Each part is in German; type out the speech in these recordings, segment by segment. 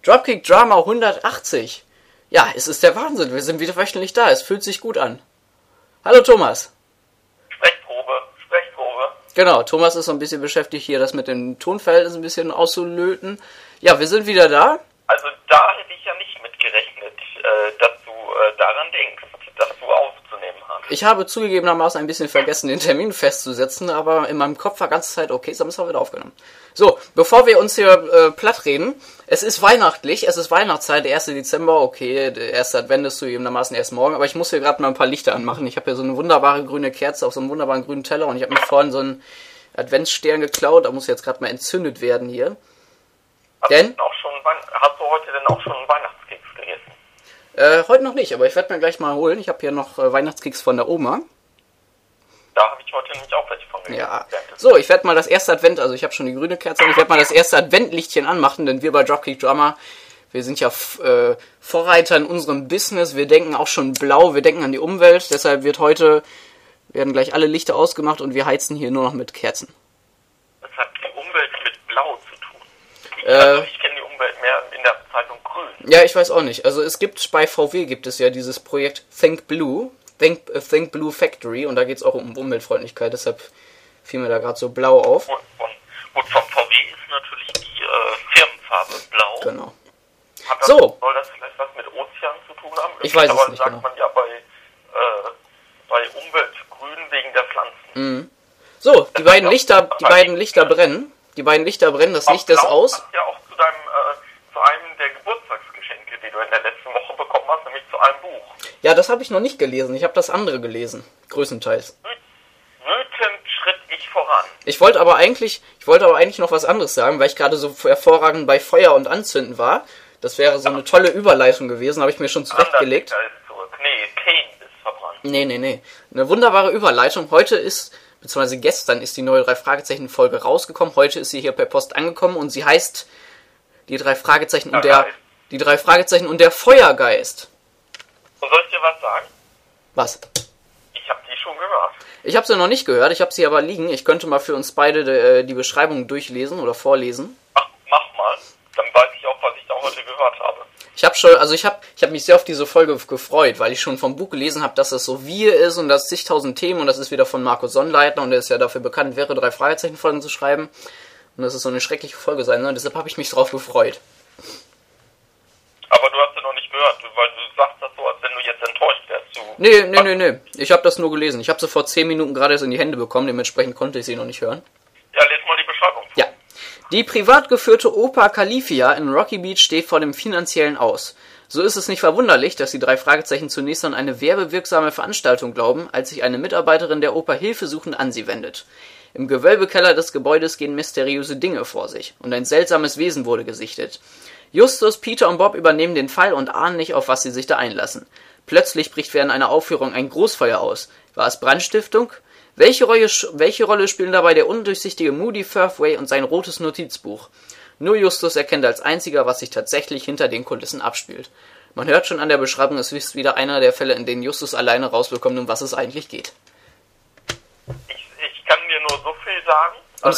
Dropkick Drama 180. Ja, es ist der Wahnsinn. Wir sind wieder wöchentlich da. Es fühlt sich gut an. Hallo Thomas. Sprechprobe. Genau, Thomas ist so ein bisschen beschäftigt, hier das mit dem Tonverhältnis ein bisschen auszulöten. Ja, wir sind wieder da. Also da hätte ich ja nicht mit gerechnet, dass du daran denkst, dass du aufzunehmen hast. Ich habe zugegebenermaßen ein bisschen vergessen, den Termin festzusetzen, aber in meinem Kopf war ganze Zeit, okay, Samstag wird aufgenommen. So, bevor wir uns hier platt reden, es ist weihnachtlich, es ist Weihnachtszeit, der 1. Dezember, okay, der erste Advent ist zugegebenermaßen erst morgen, aber ich muss hier gerade mal ein paar Lichter anmachen. Ich habe hier so eine wunderbare grüne Kerze auf so einem wunderbaren grünen Teller und ich habe mir vorhin so einen Adventsstern geklaut, da muss jetzt gerade mal entzündet werden hier. Hast du heute denn auch schon einen Weihnachtskeks gegessen? Heute noch nicht, aber ich werde mir gleich mal holen. Ich habe hier noch Weihnachtskeks von der Oma. Da habe ich heute nämlich auch welche von gegessen. Ja. So, ich werde mal das erste Advent, also ich habe schon die grüne Kerze, ich werde mal das erste Adventlichtchen anmachen, denn wir bei Dropkick Drama, wir sind ja Vorreiter in unserem Business, wir denken auch schon blau, wir denken an die Umwelt, deshalb werden gleich alle Lichter ausgemacht und wir heizen hier nur noch mit Kerzen. Das hat die Umwelt mit blau zu tun. Ich kenne die Umwelt mehr in der Bezeichnung grün. Ja, ich weiß auch nicht. Also bei VW gibt es ja dieses Projekt Think Blue Factory und da geht es auch um Umweltfreundlichkeit, deshalb fiel mir da gerade so blau auf. Und von VW ist natürlich die Firmenfarbe blau. Genau. Soll das vielleicht was mit Ozean zu tun haben? Ich weiß es nicht sagt genau. Man ja bei Umweltgrün wegen der Pflanzen. Mhm. So, die beiden Lichter brennen. Die beiden Lichter brennen, das Licht ist aus. Das passt ja auch zu einem der Geburtstagsgeschenke, die du in der letzten Woche bekommen hast, nämlich zu einem Buch. Ja, das habe ich noch nicht gelesen. Ich habe das andere gelesen. Größtenteils. Wütend schritt ich voran. Ich wollte aber eigentlich noch was anderes sagen, weil ich gerade so hervorragend bei Feuer und Anzünden war. Das wäre so eine tolle Überleitung gewesen, habe ich mir schon zurechtgelegt. Kane ist verbrannt. Nee. Eine wunderbare Überleitung. Beziehungsweise gestern ist die neue 3-Fragezeichen-Folge rausgekommen. Heute ist sie hier per Post angekommen und sie heißt die 3 Fragezeichen und der Feuergeist. Und soll ich dir was sagen? Was? Ich habe die schon gehört. Ich habe sie noch nicht gehört, ich habe sie aber liegen. Ich könnte mal für uns beide die Beschreibung durchlesen oder vorlesen. Ach, mach mal. Dann weiß ich auch, was ich da heute gehört habe. Ich habe mich sehr auf diese Folge gefreut, weil ich schon vom Buch gelesen habe, dass das so wir ist und das zigtausend Themen und das ist wieder von Markus Sonnleitner und der ist ja dafür bekannt, 3-Fragezeichen-Folgen zu schreiben. Und das ist so eine schreckliche Folge sein, ne? Deshalb habe ich mich drauf gefreut. Aber du hast sie noch nicht gehört, weil du sagst das so, als wenn du jetzt enttäuscht wärst. Nee. Ich habe das nur gelesen. Ich habe sie vor 10 Minuten gerade erst in die Hände bekommen, dementsprechend konnte ich sie noch nicht hören. Ja, les mal die Beschreibung. Ja. Die privat geführte Oper Califia in Rocky Beach steht vor dem finanziellen Aus. So ist es nicht verwunderlich, dass die 3 Fragezeichen zunächst an eine werbewirksame Veranstaltung glauben, als sich eine Mitarbeiterin der Oper hilfesuchend an sie wendet. Im Gewölbekeller des Gebäudes gehen mysteriöse Dinge vor sich und ein seltsames Wesen wurde gesichtet. Justus, Peter und Bob übernehmen den Fall und ahnen nicht, auf was sie sich da einlassen. Plötzlich bricht während einer Aufführung ein Großfeuer aus. War es Brandstiftung? Welche Rolle spielen dabei der undurchsichtige Moody Firthway und sein rotes Notizbuch? Nur Justus erkennt als einziger, was sich tatsächlich hinter den Kulissen abspielt. Man hört schon an der Beschreibung, es ist wieder einer der Fälle, in denen Justus alleine rausbekommt, um was es eigentlich geht. Ich kann dir nur so viel sagen.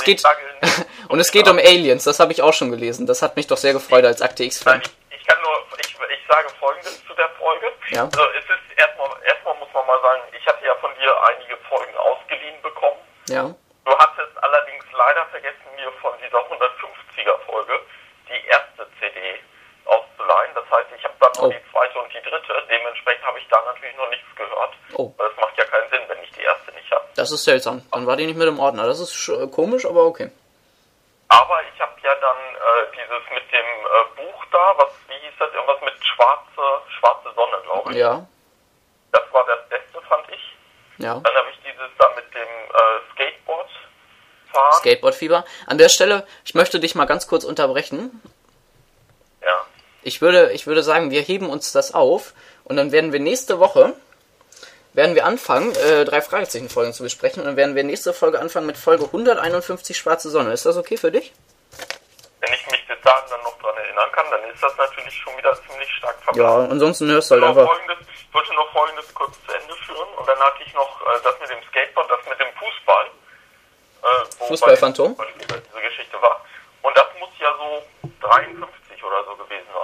Und es geht um Aliens, das habe ich auch schon gelesen. Das hat mich doch sehr gefreut als Akte X-Fan. Ich sage Folgendes zu der Folge. Ja. Also es ist erstmal muss man mal sagen, ich hatte ja von dir einige Folgen ausgeliehen bekommen. Ja. Du hattest allerdings leider vergessen, mir von dieser 150er Folge die erste CD auszuleihen. Das heißt, ich habe dann nur die zweite und die dritte. Dementsprechend habe ich da natürlich noch nichts gehört. Weil das macht ja keinen Sinn, wenn ich die erste nicht habe. Das ist seltsam. Dann war die nicht mit im Ordner. Das ist komisch, aber okay. Aber ich habe ja dann dieses mit dem Buch da, wie hieß das, irgendwas mit schwarze Sonne, glaube ich. Ja. Das war das Beste, fand ich. Ja. Dann habe ich dieses da mit dem Skateboard fahren. Skateboardfieber. An der Stelle, ich möchte dich mal ganz kurz unterbrechen. Ja. Ich würde sagen, wir heben uns das auf und dann werden wir nächste Woche anfangen, 3 Fragezeichen-Folgen zu besprechen und dann werden wir nächste Folge anfangen mit Folge 151 Schwarze Sonne. Ist das okay für dich? Wenn ich mich bis dahin dann noch dran erinnern kann, dann ist das natürlich schon wieder ziemlich stark verbrannt. Ja, ansonsten hörst du halt einfach... Ich wollte noch Folgendes kurz zu Ende führen und dann hatte ich noch das mit dem Skateboard, das mit dem Fußball. Fußballphantom? Diese Geschichte war. Und das muss ja so 53 oder so gewesen sein.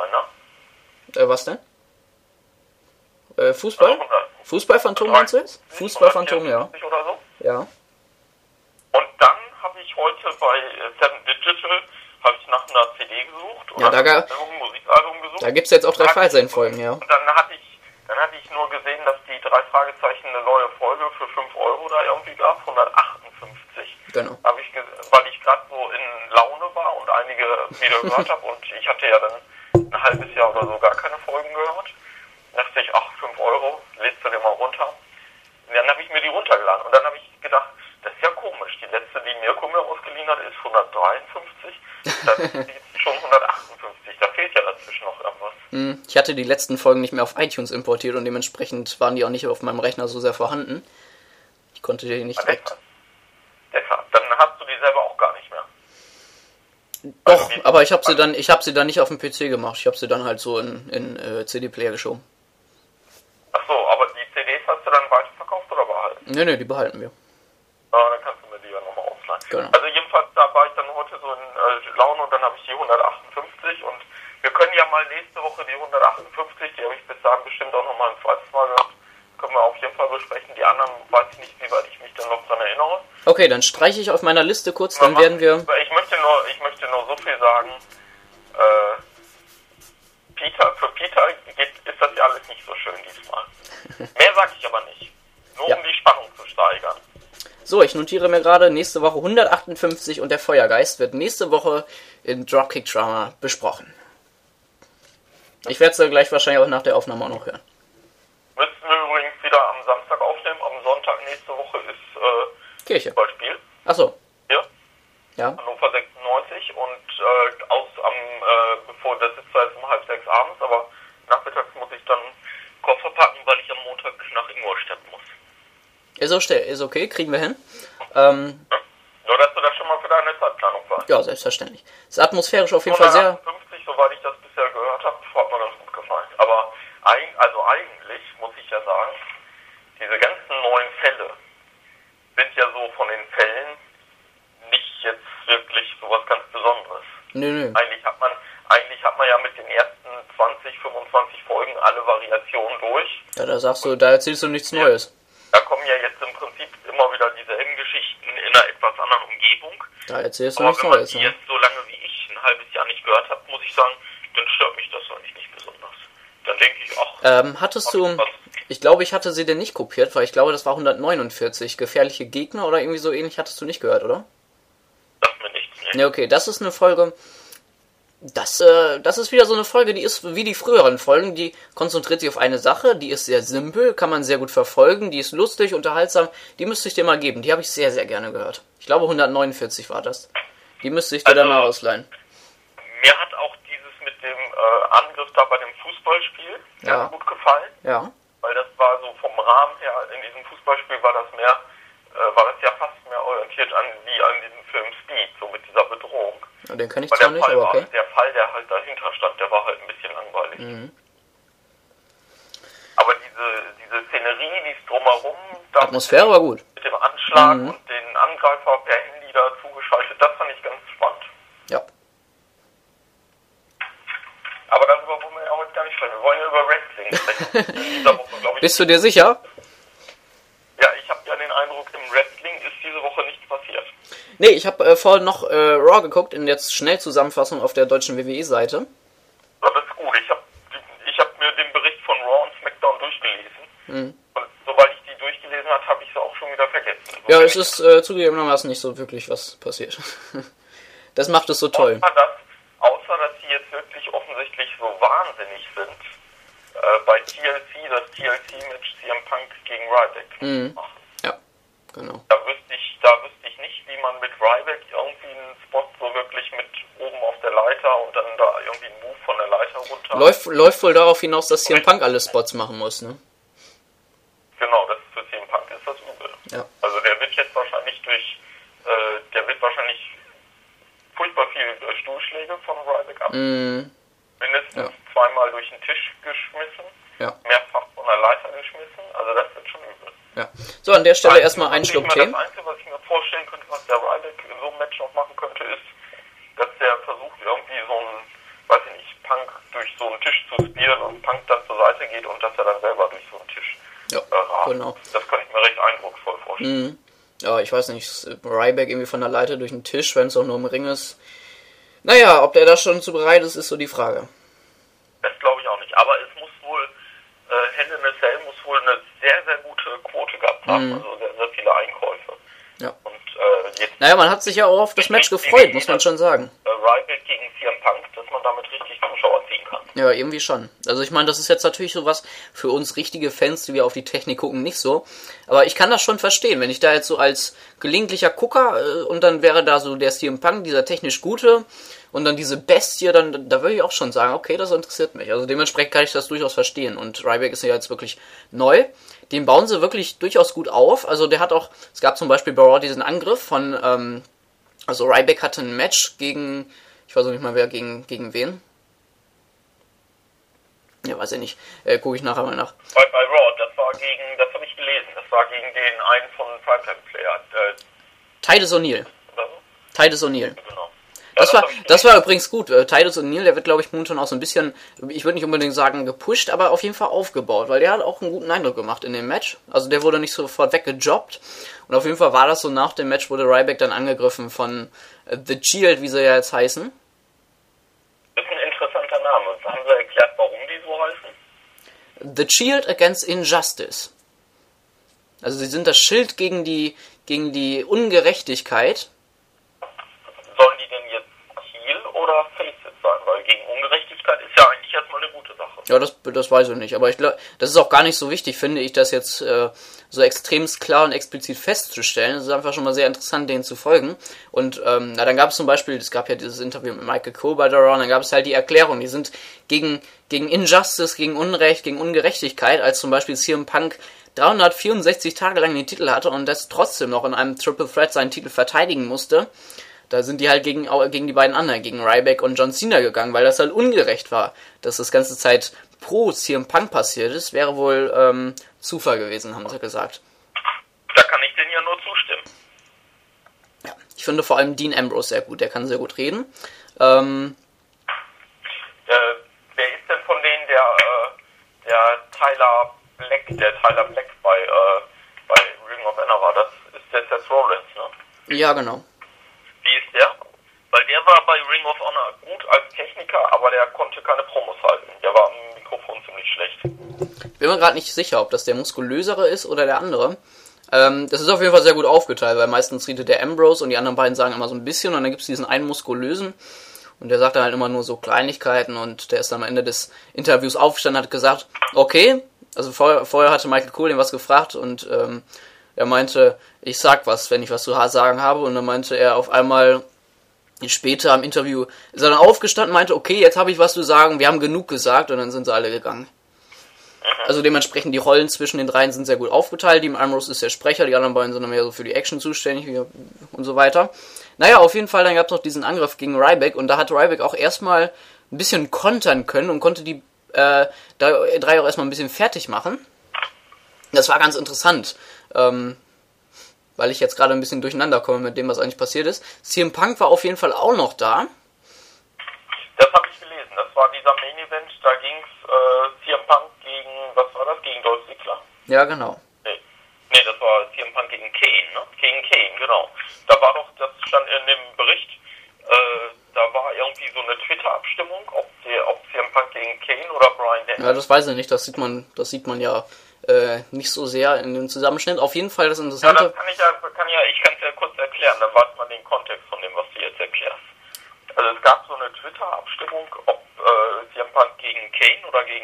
was denn? Fußball? Fußballphantom meinst du jetzt? Fußballphantom, ja. Oder so. Ja. Und dann habe ich heute bei Seven Digital nach einer CD gesucht Ja, oder da ein Musikalbum gesucht. Da gibt's jetzt auch 3 Fallseitenfolgen, ja. Und dann hatte ich nur gesehen, dass die 3 Fragezeichen eine neue Folge für 5 Euro da irgendwie gab, 158. Genau. Weil ich gerade so in Laune war und einige wieder gehört habe und ich hatte ja dann ein halbes Jahr oder so gar keine Folgen gehört. Dachte ich, 5 Euro, lädst du dir mal runter. Und dann habe ich mir die runtergeladen und dann habe ich gedacht, das ist ja komisch. Die letzte, die Mirko mir ausgeliehen hat, ist 153. Das ist jetzt schon 158. Da fehlt ja dazwischen noch irgendwas. Ich hatte die letzten Folgen nicht mehr auf iTunes importiert und dementsprechend waren die auch nicht auf meinem Rechner so sehr vorhanden. Ich konnte die nicht direkt... Deshalb. Dann hast du die selber auch gar nicht mehr. Doch, also aber ich habe sie dann nicht auf dem PC gemacht. Ich habe sie dann halt so in CD-Player geschoben. Ach so, aber die CDs hast du dann weiterverkauft oder behalten? Nee, die behalten wir. Dann kannst du mir die ja nochmal ausleihen. Genau. Also jedenfalls, da war ich dann heute so in Laune und dann habe ich die 158 und wir können ja mal nächste Woche die 158, die habe ich bis dahin bestimmt auch nochmal ein zweites Mal gehabt, können wir auf jeden Fall besprechen. Die anderen weiß ich nicht, wie weit ich mich dann noch dran erinnere. Okay, dann streiche ich auf meiner Liste kurz, dann werden wir... Ich möchte nur so viel sagen, für Peter ist das ja alles nicht so schön diesmal. Mehr sage ich aber nicht. Nur um die Spannung zu steigern. So, ich notiere mir gerade, nächste Woche 158 und der Feuergeist wird nächste Woche in Dropkick Drama besprochen. Ich werde es dann gleich wahrscheinlich auch nach der Aufnahme auch noch hören. Müssten wir übrigens wieder am Samstag aufnehmen. Am Sonntag nächste Woche ist Kirche. Fußballspiel. Achso. Hier. Ja. Hannover 96 und bevor das ist zwar jetzt um 5:30 abends, aber nachmittags muss ich dann Koffer packen, weil ich am Montag nach Ingolstadt muss. Ist okay, kriegen wir hin. Nur, dass du das schon mal für deine Zeitplanung weißt. Ja, selbstverständlich. Ist atmosphärisch auf jeden Fall sehr... 158, soweit ich das bisher gehört habe, hat mir ganz gut gefallen. Aber eigentlich muss ich ja sagen, diese ganzen neuen Fälle sind ja so von den Fällen nicht jetzt wirklich sowas ganz Besonderes. Nö. Eigentlich hat man ja mit den ersten 20, 25 Folgen alle Variationen durch. Ja, da erzählst du nichts Neues. Da kommen ja jetzt im Prinzip immer wieder dieselben Geschichten in einer etwas anderen Umgebung. Da erzählst du Aber nichts wenn man Neues. die Ne? jetzt so lange wie ich ein halbes Jahr nicht gehört habe, muss ich sagen, dann stört mich das eigentlich nicht besonders. Dann denke ich auch... hattest du... Ich glaube, ich hatte sie denn nicht kopiert, weil ich glaube, das war 149. Gefährliche Gegner oder irgendwie so ähnlich hattest du nicht gehört, oder? Sagt mir nichts, ne? Ja, okay, das ist eine Folge... Das ist wieder so eine Folge, die ist wie die früheren Folgen, die konzentriert sich auf eine Sache, die ist sehr simpel, kann man sehr gut verfolgen, die ist lustig, unterhaltsam, die müsste ich dir mal geben, die habe ich sehr, sehr gerne gehört. Ich glaube 149 war das. Die müsste ich dir dann mal ausleihen. Mir hat auch dieses mit dem Angriff da bei dem Fußballspiel ganz gut gefallen. Ja. Weil das war so vom Rahmen her, in diesem Fußballspiel war das ja fast mehr orientiert an diesem Film Speed, so mit dieser Bedrohung. Ja, den kenne ich zwar nicht, aber okay. Der Fall, der halt dahinter stand, der war halt ein bisschen langweilig. Aber diese Szenerie, die ist drumherum... Atmosphäre war gut. Mit dem Anschlag und den Angreifer per Handy da zugeschaltet, das fand ich ganz spannend. Ja. Aber darüber wollen wir ja heute gar nicht sprechen. Wir wollen ja über Wrestling sprechen. In dieser Woche, glaube ich... Bist du dir sicher? Ja, ich habe ja den Eindruck, im Wrestling ist diese Woche nichts passiert. Nee, ich habe vorhin noch Raw geguckt, in jetzt Schnellzusammenfassung auf der deutschen WWE-Seite. Das ist gut. Ich hab mir den Bericht von Raw und SmackDown durchgelesen. Und sobald ich die durchgelesen habe, habe ich sie auch schon wieder vergessen. So ja, es ist zugegebenermaßen nicht so wirklich was passiert. Das macht es so toll. Außer, dass sie jetzt wirklich offensichtlich so wahnsinnig sind, bei TLC, das TLC-Match CM Punk gegen Ryback machen. Ja, genau. Da wüsste ich nicht, wie man mit Ryback irgendwie einen Spot so wirklich mit oben auf der Leiter und dann da irgendwie einen Move von der Leiter runter... Läuft wohl darauf hinaus, dass CM Punk alle Spots machen muss, ne? Genau, das für CM Punk ist das übel. Ja. Also der wird jetzt wahrscheinlich furchtbar viel Stuhlschläge von Ryback ab. Mindestens zweimal durch den Tisch geschmissen. Ja. Mehrfach von der Leiter geschmissen. Also das wird schon übel. Ja. So, an der Stelle erstmal ein Schluck Tee. Das Einzige, was ich mir vorstellen könnte, was der Ryback in so einem Match noch machen könnte, ist, dass der versucht, irgendwie so ein, weiß ich nicht, Punk durch so einen Tisch zu spielen und Punk dann zur Seite geht und dass er dann selber durch so einen Tisch genau. Das könnte ich mir recht eindrucksvoll vorstellen. Mhm. Ja, ich weiß nicht, Ryback irgendwie von der Leiter durch den Tisch, wenn es auch nur im Ring ist. Naja, ob der da schon zu bereit ist, ist so die Frage. Das glaube ich auch nicht. Aber es muss wohl, Hell in a Cell muss wohl eine sehr, sehr gute Quote gehabt haben. Also sehr, sehr viele Einkäufe. Ja. Und jetzt... Naja, man hat sich ja auch auf das Match gefreut, muss man schon sagen. Ryback gegen CM Punk, dass man damit richtig Zuschauer ziehen kann. Ja, irgendwie schon. Also ich meine, das ist jetzt natürlich sowas für uns richtige Fans, die wir auf die Technik gucken, nicht so. Aber ich kann das schon verstehen, wenn ich da jetzt so als gelegentlicher Gucker und dann wäre da so der CM Punk, dieser technisch Gute und dann diese Bestie, dann da würde ich auch schon sagen, okay, das interessiert mich. Also dementsprechend kann ich das durchaus verstehen. Und Ryback ist ja jetzt wirklich neu. Den bauen sie wirklich durchaus gut auf. Also der hat auch, es gab zum Beispiel bei Raw diesen Angriff von, also Ryback hatte ein Match gegen, ich weiß auch nicht mal wer, gegen wen. Ja, weiß ich nicht. Gucke ich nachher mal nach. Bei Raw, das habe ich gelesen, das war gegen den einen von Primetime Player. Titus O'Neil. Oder so? Titus O'Neil. Genau. Das war übrigens gut. Titus O'Neil, der wird, glaube ich, momentan auch so ein bisschen, ich würde nicht unbedingt sagen gepusht, aber auf jeden Fall aufgebaut, weil der hat auch einen guten Eindruck gemacht in dem Match. Also der wurde nicht sofort weggejobbt. Und auf jeden Fall war das so, nach dem Match wurde Ryback dann angegriffen von The Shield, wie sie ja jetzt heißen. Das ist ein interessanter Name. Haben sie erklärt, warum die so heißen? The Shield Against Injustice. Also sie sind das Schild gegen die Ungerechtigkeit. Sollen die denn jetzt Heel oder Face sein? Weil gegen Ungerechtigkeit ist ja eigentlich erstmal eine gute Sache. Ja, das weiß ich nicht. Aber ich glaube, das ist auch gar nicht so wichtig, finde ich, das jetzt so extremst klar und explizit festzustellen. Es ist einfach schon mal sehr interessant, denen zu folgen. Und dann gab es zum Beispiel, es gab ja dieses Interview mit Michael Cole bei The Raw, und dann gab es halt die Erklärung, die sind gegen Injustice, gegen Unrecht, gegen Ungerechtigkeit, als zum Beispiel CM Punk 364 Tage lang den Titel hatte und das trotzdem noch in einem Triple Threat seinen Titel verteidigen musste. Da sind die halt gegen die beiden anderen, gegen Ryback und John Cena gegangen, weil das halt ungerecht war, dass das ganze Zeit pro CM Punk passiert ist. Wäre wohl Zufall gewesen, haben sie gesagt. Da kann ich denen ja nur zustimmen. Ja, ich finde vor allem Dean Ambrose sehr gut, der kann sehr gut reden. Wer ist denn von denen der Tyler Black bei Ring of Honor war? Das ist der Seth Rollins, ne? Ja, genau. Wie ist der? Weil der war bei Ring of Honor gut als Techniker, aber der konnte keine Promos halten. Der war am Mikrofon ziemlich schlecht. Ich bin mir gerade nicht sicher, ob das der muskulösere ist oder der andere. Das ist auf jeden Fall sehr gut aufgeteilt, weil meistens redet der Ambrose und die anderen beiden sagen immer so ein bisschen und dann gibt es diesen einen muskulösen und der sagt dann halt immer nur so Kleinigkeiten und der ist dann am Ende des Interviews aufgestanden und hat gesagt, okay, also vorher hatte Michael Cole ihm was gefragt und er meinte, ich sag was, wenn ich was zu sagen habe. Und dann meinte er auf einmal, später im Interview, ist er dann aufgestanden und meinte, okay, jetzt habe ich was zu sagen, wir haben genug gesagt. Und dann sind sie alle gegangen. Also dementsprechend die Rollen zwischen den dreien sind sehr gut aufgeteilt. Dean Ambrose ist der Sprecher, die anderen beiden sind dann mehr so für die Action zuständig und so weiter. Naja, auf jeden Fall, dann gab es noch diesen Angriff gegen Ryback. Und da hat Ryback auch erstmal ein bisschen kontern können und konnte die drei auch erstmal ein bisschen fertig machen. Das war ganz interessant. Weil ich jetzt gerade ein bisschen durcheinander komme mit dem, was eigentlich passiert ist. CM Punk war auf jeden Fall auch noch da. Das habe ich gelesen. Das war dieser Main Event. Da ging es CM Punk gegen, was war das? Gegen Dolph Ziggler? Ja, genau. Nee, das war CM Punk gegen Kane, ne? Gegen Kane, genau. Da war doch, das stand in dem Bericht, da war irgendwie so eine Twitter-Abstimmung, ob CM Punk gegen Kane oder Bryan Danielson. Ja, das weiß ich nicht. Das sieht man ja nicht so sehr in dem Zusammenschnitt. Auf jeden Fall das Interessante... Ja, das ich kann es ja kurz erklären, dann weiß man den Kontext von dem, was du jetzt erklärst. Also es gab so eine Twitter-Abstimmung, ob CM Punk gegen Kane oder gegen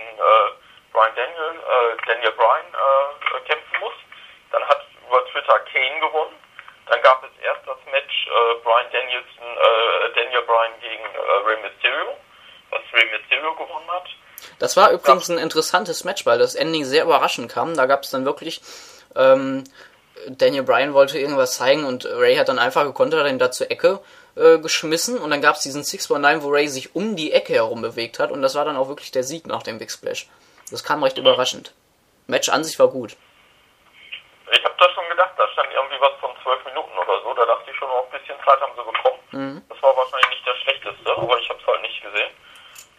Daniel Bryan kämpfen muss. Dann hat über Twitter Kane gewonnen. Dann gab es erst das Match Daniel Bryan gegen Rey Mysterio, was Rey Mysterio gewonnen hat. Das war übrigens ein interessantes Match, weil das Ending sehr überraschend kam. Da gab es dann wirklich, Daniel Bryan wollte irgendwas zeigen und Ray hat dann einfach gekontert, hat ihn da zur Ecke geschmissen und dann gab es diesen 619, wo Ray sich um die Ecke herum bewegt hat und das war dann auch wirklich der Sieg nach dem Big Splash. Das kam recht überraschend. Match an sich war gut. Ich habe da schon gedacht, da stand irgendwie was von 12 Minuten oder so, da dachte ich schon, noch ein bisschen Zeit haben sie bekommen. Das war wahrscheinlich nicht das Schlechteste, aber ich habe es halt nicht gesehen. Und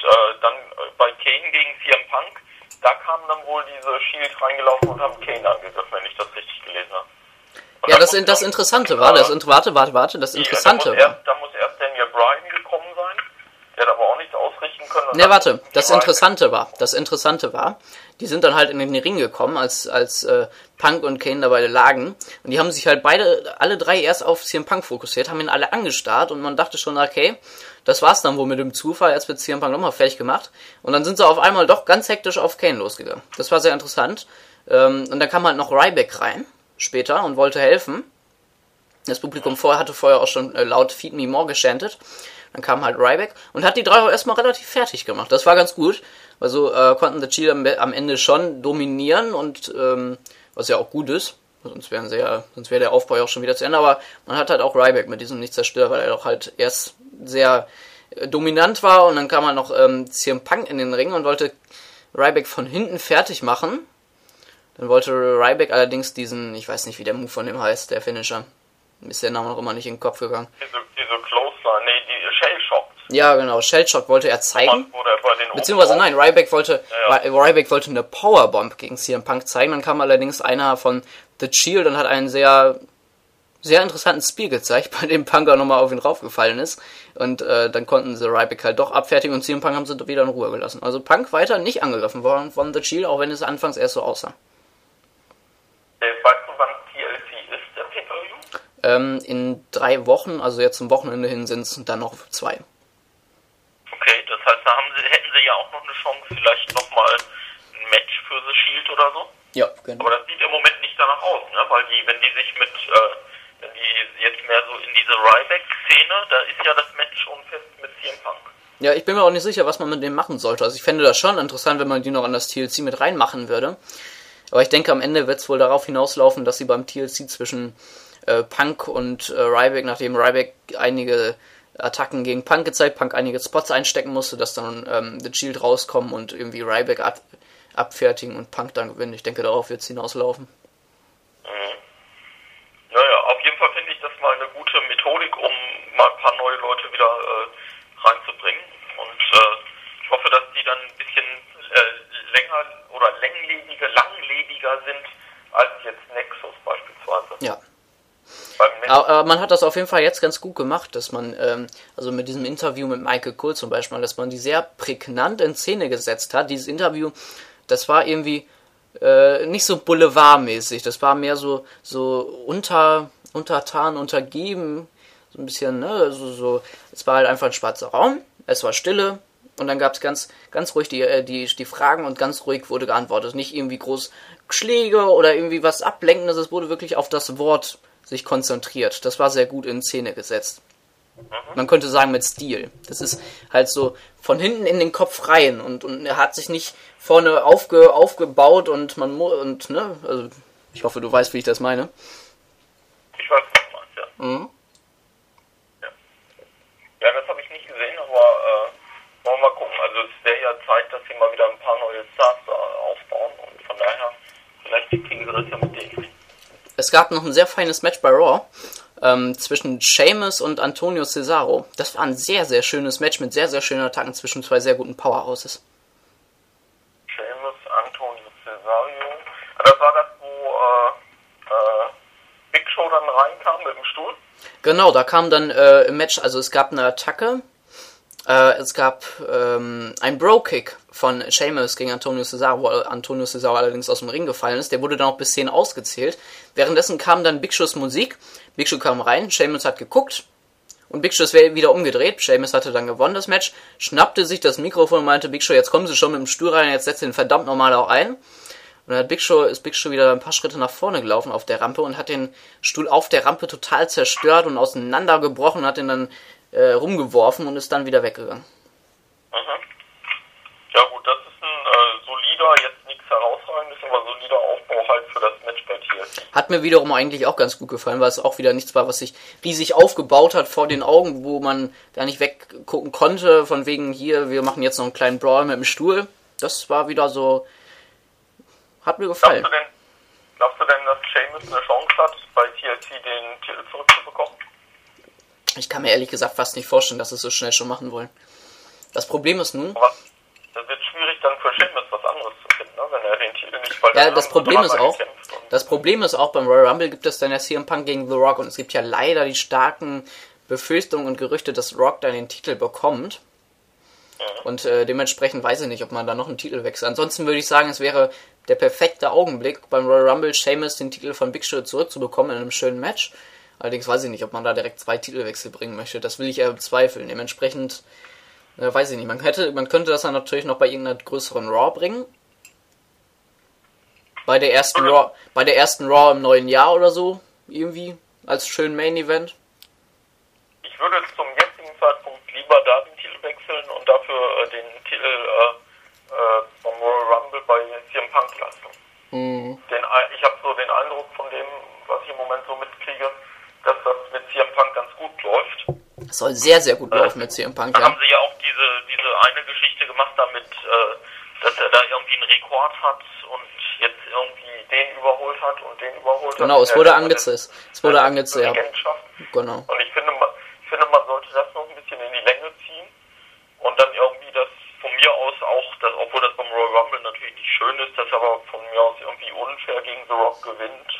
dann bei Kane gegen CM Punk, da kamen dann wohl diese Shield reingelaufen und haben Kane angegriffen, wenn ich das richtig gelesen habe. Und Ja, das Interessante war, das Interessante war, da muss erst Daniel Bryan gekommen sein, der hat aber auch nichts ausrichten können. Ne, warte, das Interessante war, die sind dann halt in den Ring gekommen, als Punk und Kane dabei lagen, und die haben sich halt alle drei erst auf CM Punk fokussiert, haben ihn alle angestarrt, und man dachte schon, okay, das war's dann wohl mit dem Zufall, jetzt wird CM Punk nochmal fertig gemacht, und dann sind sie auf einmal doch ganz hektisch auf Kane losgegangen. Das war sehr interessant, und dann kam halt noch Ryback rein, später, und wollte helfen. Das Publikum hatte vorher auch schon laut Feed Me More gechantet. Dann kam halt Ryback und hat die drei auch erstmal relativ fertig gemacht. Das war ganz gut, weil so konnten The Shield am Ende schon dominieren, und was ja auch gut ist, sonst wäre der Aufbau ja auch schon wieder zu Ende, aber man hat halt auch Ryback mit diesem nicht zerstört, weil er doch halt erst sehr dominant war, und dann kam halt noch CM Punk in den Ring und wollte Ryback von hinten fertig machen. Dann wollte Ryback allerdings diesen, ich weiß nicht, wie der Move von dem heißt, der Finisher. Mir ist der Name noch immer nicht in den Kopf gegangen. Diese Clothesline, die Shell-Shock. Ja, genau, Shell-Shock wollte er zeigen. Beziehungsweise nein, Ryback wollte eine Powerbomb gegen CM Punk zeigen. Dann kam allerdings einer von The Shield und hat einen sehr, sehr interessanten Spear gezeigt, bei dem Punk auch nochmal auf ihn raufgefallen ist. Und dann konnten sie Ryback halt doch abfertigen, und CM Punk haben sie wieder in Ruhe gelassen. Also Punk weiter nicht angegriffen worden von The Shield, auch wenn es anfangs erst so aussah. Weißt du, wann TLC ist, der Pay-Per-View? In 3 Wochen, also jetzt zum Wochenende hin, sind es dann noch 2. Okay, das heißt, da hätten sie ja auch noch eine Chance, vielleicht nochmal ein Match für The Shield oder so. Ja, genau. Aber das sieht im Moment nicht danach aus, ne? Weil wenn die jetzt mehr so in diese Ryback-Szene, da ist ja das Match schon fest mit CM Punk. Ja, ich bin mir auch nicht sicher, was man mit dem machen sollte. Also ich fände das schon interessant, wenn man die noch an das TLC mit reinmachen würde. Aber ich denke, am Ende wird es wohl darauf hinauslaufen, dass sie beim TLC zwischen Punk und Ryback, nachdem Ryback einige Attacken gegen Punk gezeigt, Punk einige Spots einstecken musste, dass dann The Shield rauskommen und irgendwie Ryback abfertigen und Punk dann gewinnen. Ich denke, darauf wird es hinauslaufen. Naja, auf jeden Fall finde ich das mal eine gute Methodik, um mal ein paar neue Leute wieder reinzubringen. Und ich hoffe, dass die dann ein bisschen länger oder langlebiger sind als jetzt Nexus beispielsweise. Ja. Aber man hat das auf jeden Fall jetzt ganz gut gemacht, dass man, also mit diesem Interview mit Michael Cole zum Beispiel, dass man die sehr prägnant in Szene gesetzt hat. Dieses Interview, das war irgendwie nicht so boulevardmäßig, das war mehr so untertan, untergeben, so ein bisschen, ne, es war halt einfach ein schwarzer Raum, es war Stille, und dann gab es ganz ruhig die Fragen, und ganz ruhig wurde geantwortet. Nicht irgendwie groß Schläge oder irgendwie was Ablenkendes, es wurde wirklich auf das Wort sich konzentriert. Das war sehr gut in Szene gesetzt. Man könnte sagen mit Stil. Das ist halt so von hinten in den Kopf rein, und er hat sich nicht vorne aufgebaut, und ne, also ich hoffe, du weißt, wie ich das meine. Ich weiß, was du meinst, ja. Mhm. Ja, das habe ich nicht gesehen, aber wollen wir mal gucken. Also es wäre ja Zeit, dass sie mal wieder ein paar neue Stars aufbauen, und von daher, vielleicht kriegen sie das ja mit denen. Es gab noch ein sehr feines Match bei Raw zwischen Sheamus und Antonio Cesaro. Das war ein sehr, sehr schönes Match mit sehr, sehr schönen Attacken zwischen 2 sehr guten Powerhouses. Sheamus, Antonio Cesaro. Das war das, wo Big Show dann reinkam mit dem Stuhl? Genau, da kam dann im Match, also es gab eine Attacke, es gab ein Bro-Kick von Sheamus gegen Antonio Cesaro, wo Antonio Cesaro allerdings aus dem Ring gefallen ist. Der wurde dann auch bis 10 ausgezählt. Währenddessen kam dann Big Shows Musik. Big Show kam rein, Sheamus hat geguckt und Big Show ist wieder umgedreht. Sheamus hatte dann gewonnen das Match, schnappte sich das Mikrofon und meinte, Big Show, jetzt kommen Sie schon mit dem Stuhl rein, jetzt setzt den verdammt nochmal auch ein. Und dann ist Big Show wieder ein paar Schritte nach vorne gelaufen auf der Rampe und hat den Stuhl auf der Rampe total zerstört und auseinandergebrochen, hat ihn dann rumgeworfen und ist dann wieder weggegangen. Ja gut, das ist ein solider, jetzt nichts herausragendes, aber solider Aufbau halt für das Match bei TLC. Hat mir wiederum eigentlich auch ganz gut gefallen, weil es auch wieder nichts war, was sich riesig aufgebaut hat vor den Augen, wo man gar nicht weggucken konnte, von wegen hier, wir machen jetzt noch einen kleinen Brawl mit dem Stuhl. Das war wieder so, hat mir gefallen. Glaubst du denn, dass Sheamus eine Chance hat, bei TLC den Titel zurückzubekommen? Ich kann mir ehrlich gesagt fast nicht vorstellen, dass sie es so schnell schon machen wollen. Das Problem ist nun... Aber das wird schwierig dann für Sheamus was anderes zu finden, ne? Wenn er den Titel nicht... Weil Ja, das Problem ist auch, beim Royal Rumble gibt es dann ja CM Punk gegen The Rock und es gibt ja leider die starken Befürchtungen und Gerüchte, dass Rock dann den Titel bekommt. Und dementsprechend weiß ich nicht, ob man da noch einen Titel wechselt. Ansonsten würde ich sagen, es wäre der perfekte Augenblick, beim Royal Rumble Sheamus den Titel von Big Show zurückzubekommen in einem schönen Match. Allerdings weiß ich nicht, ob man da direkt 2 Titelwechsel bringen möchte. Das will ich eher bezweifeln. Dementsprechend, weiß ich nicht. Man könnte das dann natürlich noch bei irgendeiner größeren Raw bringen. Bei der ersten Raw im neuen Jahr oder so. Irgendwie. Als schönen Main Event. Ich würde zum jetzigen Zeitpunkt lieber da den Titel wechseln und dafür den Titel vom Royal Rumble bei CM Punk lassen. Ich habe so den Eindruck von dem, was ich im Moment so mitkriege, dass das mit CM Punk ganz gut läuft. Das soll sehr, sehr gut laufen mit CM Punk, da haben sie ja auch diese eine Geschichte gemacht damit, dass er da irgendwie einen Rekord hat und jetzt irgendwie den überholt hat und den überholt hat. Genau, es wurde angezählt. Ja. Genau. Und ich finde, man sollte das noch ein bisschen in die Länge ziehen und dann irgendwie das von mir aus auch, obwohl das beim Royal Rumble natürlich nicht schön ist, das aber von mir aus irgendwie unfair gegen The Rock gewinnt.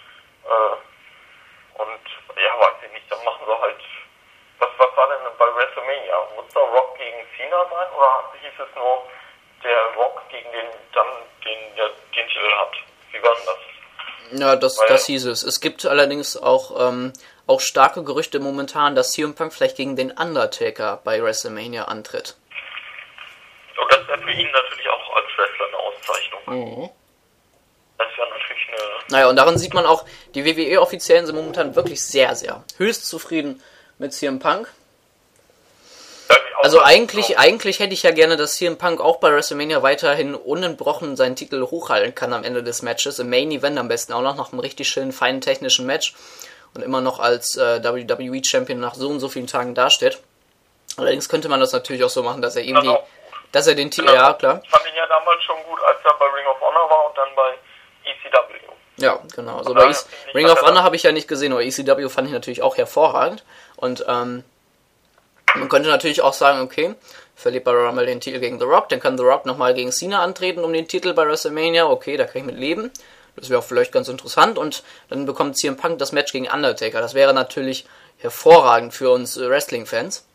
Und ja, weiß ich nicht, dann machen sie halt. Was war denn bei WrestleMania? Muss da Rock gegen Cena sein oder hieß es nur, der Rock gegen den Titel hat? Wie war denn das? Ja, das hieß es. Es gibt allerdings auch starke Gerüchte momentan, dass CM Punk vielleicht gegen den Undertaker bei WrestleMania antritt. Und das wäre für ihn natürlich auch als Wrestler eine Auszeichnung. Das wäre natürlich eine... Naja, und daran sieht man auch, die WWE-Offiziellen sind momentan wirklich sehr, sehr höchst zufrieden mit CM Punk. Also eigentlich hätte ich ja gerne, dass CM Punk auch bei WrestleMania weiterhin unentbrochen seinen Titel hochhalten kann am Ende des Matches. Im Main Event am besten auch noch nach einem richtig schönen, feinen technischen Match. Und immer noch als WWE-Champion nach so und so vielen Tagen dasteht. Allerdings könnte man das natürlich auch so machen, dass er irgendwie... Dass er den Titel... Ja, klar. Ich fand ihn ja damals schon gut, als er bei Ring of Honor war und dann bei ECW. Ja, genau. Also bei Ring of Honor habe ich ja nicht gesehen, aber ECW fand ich natürlich auch hervorragend. Und man könnte natürlich auch sagen, okay, verliert bei Rumble den Titel gegen The Rock, dann kann The Rock nochmal gegen Cena antreten um den Titel bei WrestleMania. Okay, da kann ich mit leben. Das wäre auch vielleicht ganz interessant. Und dann bekommt CM Punk das Match gegen Undertaker. Das wäre natürlich hervorragend für uns Wrestling-Fans.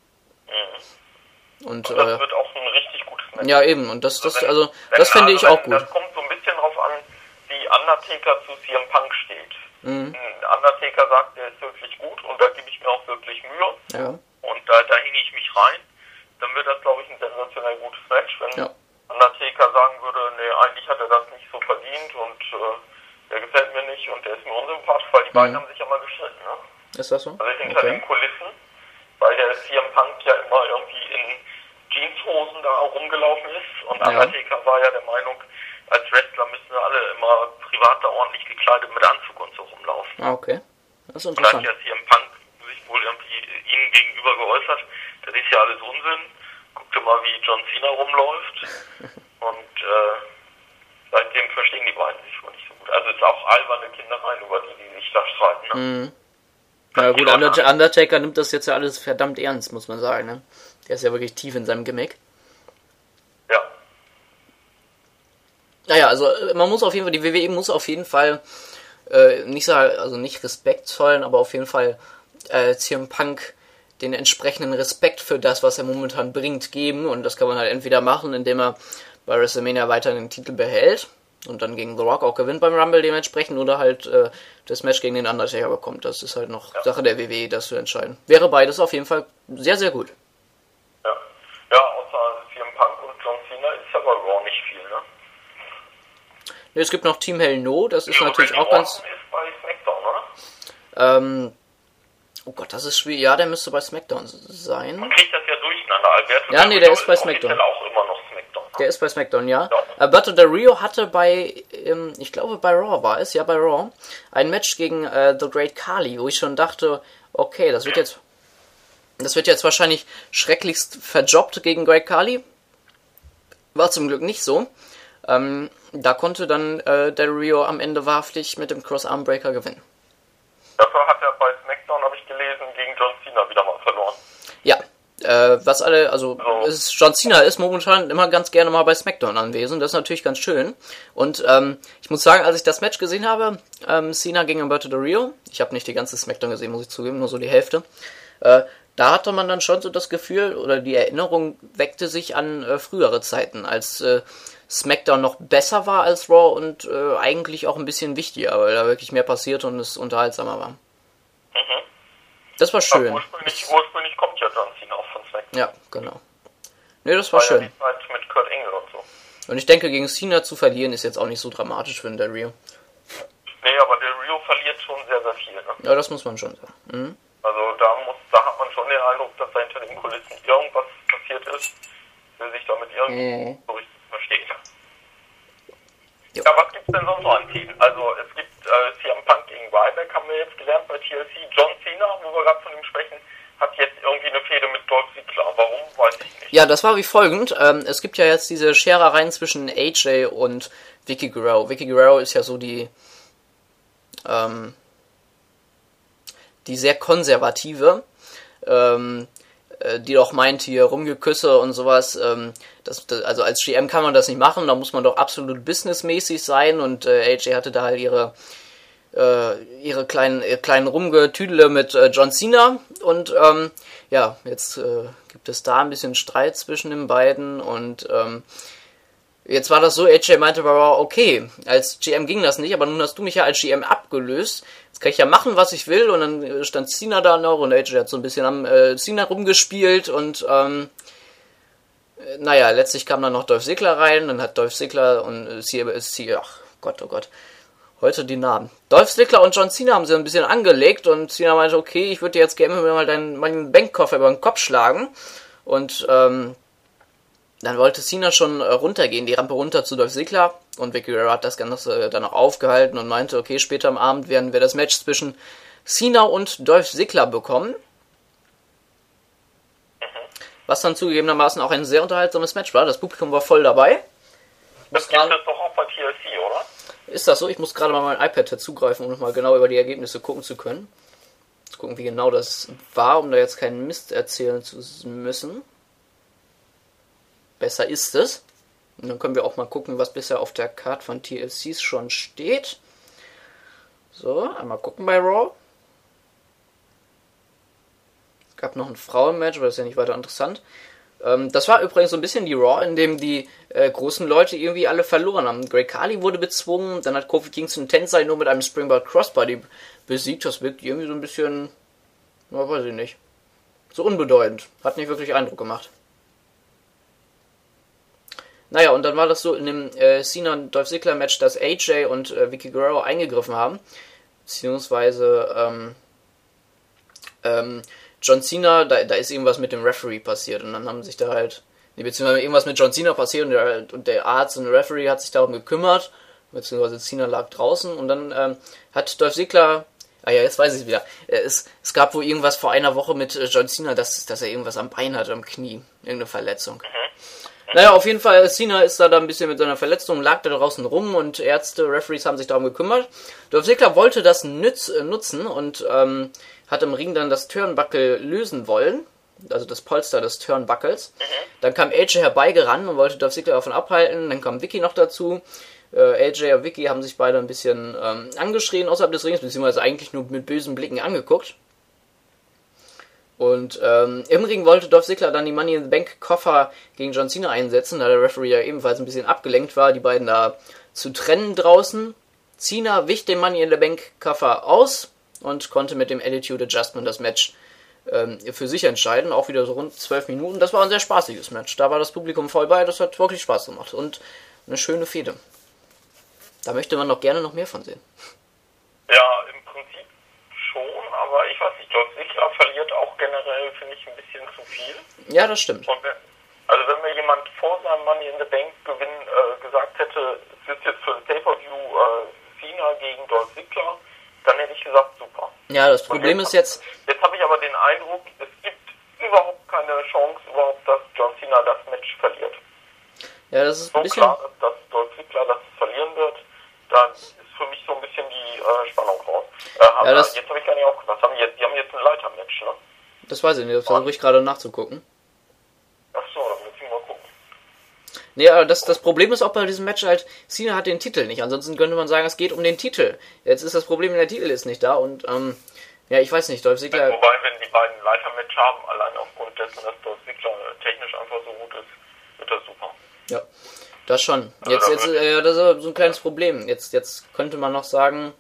Und das wird auch ein richtig gutes Match. Ja, eben. Und das finde ich auch gut. Das kommt so ein bisschen drauf an, wie Undertaker zu CM Punk steht. Undertaker sagt, der ist wirklich gut und da gebe ich mir auch wirklich Mühe. Ja. Und da hänge ich mich rein. Dann wird das, glaube ich, ein sensationell gutes Match. Wenn Undertaker sagen würde, nee, eigentlich hat er das nicht so verdient und der gefällt mir nicht und der ist mir unsympathisch, weil die beiden haben sich ja mal gestritten. Ne? Ist das so? Also hinter den Kulissen, weil der CM Punk ja immer irgendwie in Jeanshosen da rumgelaufen ist und Undertaker war ja der Meinung, als Wrestler müssen wir alle immer privat da ordentlich gekleidet mit Anzug und so rumlaufen. Ah, okay. Das ist und da hat interessant. ja CM Punk sich wohl irgendwie ihnen gegenüber geäußert, das ist ja alles Unsinn, guck dir mal, wie John Cena rumläuft und seitdem verstehen die beiden sich wohl nicht so gut. Also es ist auch alberne Kindereien, über die sich da streiten. Ne? Ja gut, Undertaker nimmt das jetzt ja alles verdammt ernst, muss man sagen. Ne? Der ist ja wirklich tief in seinem Gimmick. Ja. Naja, also man muss auf jeden Fall, die WWE muss auf jeden Fall nicht Respekt zollen, aber auf jeden Fall CM Punk den entsprechenden Respekt für das, was er momentan bringt, geben. Und das kann man halt entweder machen, indem er bei WrestleMania weiter den Titel behält und dann gegen The Rock auch gewinnt beim Rumble dementsprechend oder halt das Match gegen den Undertaker bekommt. Das ist halt noch Sache der WWE, das zu entscheiden. Wäre beides auf jeden Fall sehr, sehr gut. Ja, außer CM Punk und John Cena ist ja bei Raw nicht viel, ne? Es gibt noch Team Hell No, das ist natürlich auch ganz... ist bei SmackDown, oder? Oh Gott, das ist schwierig. Ja, der müsste bei SmackDown sein. Man kriegt das ja durcheinander. Also ja, nee, der ist bei SmackDown. Auch immer noch SmackDown. Der ist bei SmackDown, ja. Alberto Del Rio hatte bei, ich glaube bei Raw war es, ja bei Raw, ein Match gegen The Great Khali, wo ich schon dachte, okay, das wird jetzt wahrscheinlich schrecklichst verjobbt gegen Great Khali. War zum Glück nicht so. Da konnte dann Del Rio am Ende wahrhaftig mit dem Cross-Armbreaker gewinnen. Dafür hat er bei SmackDown, habe ich gelesen, gegen John Cena wieder mal verloren. Ja, John Cena ist momentan immer ganz gerne mal bei SmackDown anwesend, das ist natürlich ganz schön. Und ich muss sagen, als ich das Match gesehen habe, Cena gegen Humberto Del Rio, ich habe nicht die ganze SmackDown gesehen, muss ich zugeben, nur so die Hälfte, da hatte man dann schon so das Gefühl, oder die Erinnerung weckte sich an frühere Zeiten, als SmackDown noch besser war als Raw und eigentlich auch ein bisschen wichtiger, weil da wirklich mehr passierte und es unterhaltsamer war. Mhm. Das war schön. Ursprünglich kommt ja John Cena auch von SmackDown. Ja, genau. Ne, das war schön. Ja die Zeit mit Kurt Angle und so. Und ich denke, gegen Cena zu verlieren ist jetzt auch nicht so dramatisch für den Del Rio. Nee, aber Del Rio verliert schon sehr, sehr viel, ne? Ja, das muss man schon sagen. Mhm. Also da hat man schon den Eindruck, dass da hinter den Kulissen irgendwas passiert ist, der sich da mit irgendwie so richtig versteht. Jo. Ja, was gibt's denn sonst noch an Themen? Also es gibt CM Punk gegen Ryback, haben wir jetzt gelernt bei TLC. John Cena, wo wir gerade von ihm sprechen, hat jetzt irgendwie eine Fehde mit Dolph Ziggler. Warum, weiß ich nicht. Ja, das war wie folgend. Es gibt ja jetzt diese Scherereien zwischen AJ und Vicky Guerrero. Vicky Guerrero ist ja so die sehr konservative, die doch meint, hier Rumgeküsse und sowas, also als GM kann man das nicht machen, da muss man doch absolut businessmäßig sein und AJ hatte da halt ihre kleinen Rumgetüdele mit John Cena und jetzt gibt es da ein bisschen Streit zwischen den beiden und jetzt war das so, AJ meinte, okay, als GM ging das nicht, aber nun hast du mich ja als GM abgelöst, jetzt kann ich ja machen, was ich will und dann stand Cena da noch und AJ hat so ein bisschen am Cena rumgespielt und letztlich kam dann noch Dolph Ziggler rein, dann hat Dolph Ziggler und heute die Namen. Dolph Ziggler und John Cena haben sie ein bisschen angelegt und Cena meinte, okay, ich würde dir jetzt gerne mal meinen Bankkoffer über den Kopf schlagen und dann wollte Cena schon runtergehen, die Rampe runter zu Dolph Ziggler und Vicky Guerrero hat das Ganze dann auch aufgehalten und meinte, okay, später am Abend werden wir das Match zwischen Cena und Dolph Ziggler bekommen. Was dann zugegebenermaßen auch ein sehr unterhaltsames Match war. Das Publikum war voll dabei. Das gibt es doch auch bei TLC, oder? Ist das so? Ich muss gerade mal mein iPad dazugreifen, um nochmal genau über die Ergebnisse gucken zu können. Gucken, wie genau das war, um da jetzt keinen Mist erzählen zu müssen. Besser ist es. Und dann können wir auch mal gucken, was bisher auf der Card von TLCs schon steht. So, einmal gucken bei Raw. Es gab noch ein Frauenmatch, aber das ist ja nicht weiter interessant. Das war übrigens so ein bisschen die Raw, in dem die großen Leute irgendwie alle verloren haben. Great Khali wurde bezwungen, dann hat Kofi Kingston Tensai nur mit einem Springboard Crossbody besiegt. Das wirkt irgendwie so ein bisschen, weiß ich nicht, so unbedeutend. Hat nicht wirklich Eindruck gemacht. Naja, und dann war das so in dem Cena und Dolph Ziggler Match, dass AJ und Vicky Guerrero eingegriffen haben. Beziehungsweise John Cena, da ist irgendwas mit dem Referee passiert. Und dann haben sich da halt, beziehungsweise irgendwas mit John Cena passiert und der Arzt und der Referee hat sich darum gekümmert. Beziehungsweise Cena lag draußen und dann hat Dolph Ziggler, jetzt weiß ich es wieder. Es gab wohl irgendwas vor einer Woche mit John Cena, dass er irgendwas am Bein hatte, am Knie. Irgendeine Verletzung. Naja, auf jeden Fall, Cena ist da ein bisschen mit seiner Verletzung, lag da draußen rum und Ärzte, Referees haben sich darum gekümmert. Dolph Ziggler wollte das nutzen und hat im Ring dann das Turnbuckle lösen wollen, also das Polster des Turnbuckles. Dann kam AJ herbeigerannt und wollte Dolph Ziggler davon abhalten, dann kam Vicky noch dazu. AJ und Vicky haben sich beide ein bisschen angeschrien außerhalb des Rings, beziehungsweise eigentlich nur mit bösen Blicken angeguckt. Und im Ring wollte Dolph Ziggler dann die Money in the Bank Koffer gegen John Cena einsetzen, da der Referee ja ebenfalls ein bisschen abgelenkt war, die beiden da zu trennen draußen. Cena wich den Money in the Bank Koffer aus und konnte mit dem Attitude Adjustment das Match für sich entscheiden, auch wieder so rund 12 Minuten. Das war ein sehr spaßiges Match, da war das Publikum voll bei, das hat wirklich Spaß gemacht und eine schöne Fehde. Da möchte man doch gerne noch mehr von sehen. Ja, im Prinzip schon, aber ich weiß nicht, Dolph Ziggler verliert auch generell, finde ich, ein bisschen zu viel. Ja, das stimmt. Und wenn mir jemand vor seinem Money in the Bank Gewinn gesagt hätte, es wird jetzt für ein Pay-Per-View Cena gegen Dolph Ziggler, dann hätte ich gesagt, super. Ja, das Problem ist jetzt... Jetzt habe ich aber den Eindruck, es gibt überhaupt keine Chance, dass John Cena das Match verliert. Ja, das ist so ein bisschen... klar, dass Dolph Ziggler das verlieren wird, da ist für mich so ein bisschen die Spannung raus. Jetzt habe ich gar nicht aufgepasst. Die haben jetzt ein Leitermatch, ne? Das weiß ich nicht, das versuche ich gerade nachzugucken. Nee, aber das Problem ist auch bei diesem Match halt, Cena hat den Titel nicht. Ansonsten könnte man sagen, es geht um den Titel. Jetzt ist das Problem, der Titel ist nicht da und, ja, ich weiß nicht, Dolph Ziggler... Wobei, wenn die beiden Leiter-Match haben, allein aufgrund dessen, dass Dolph Ziggler technisch einfach so gut ist, wird das super. Ja, das schon. Jetzt, das ist so ein kleines Problem. Jetzt könnte man noch sagen,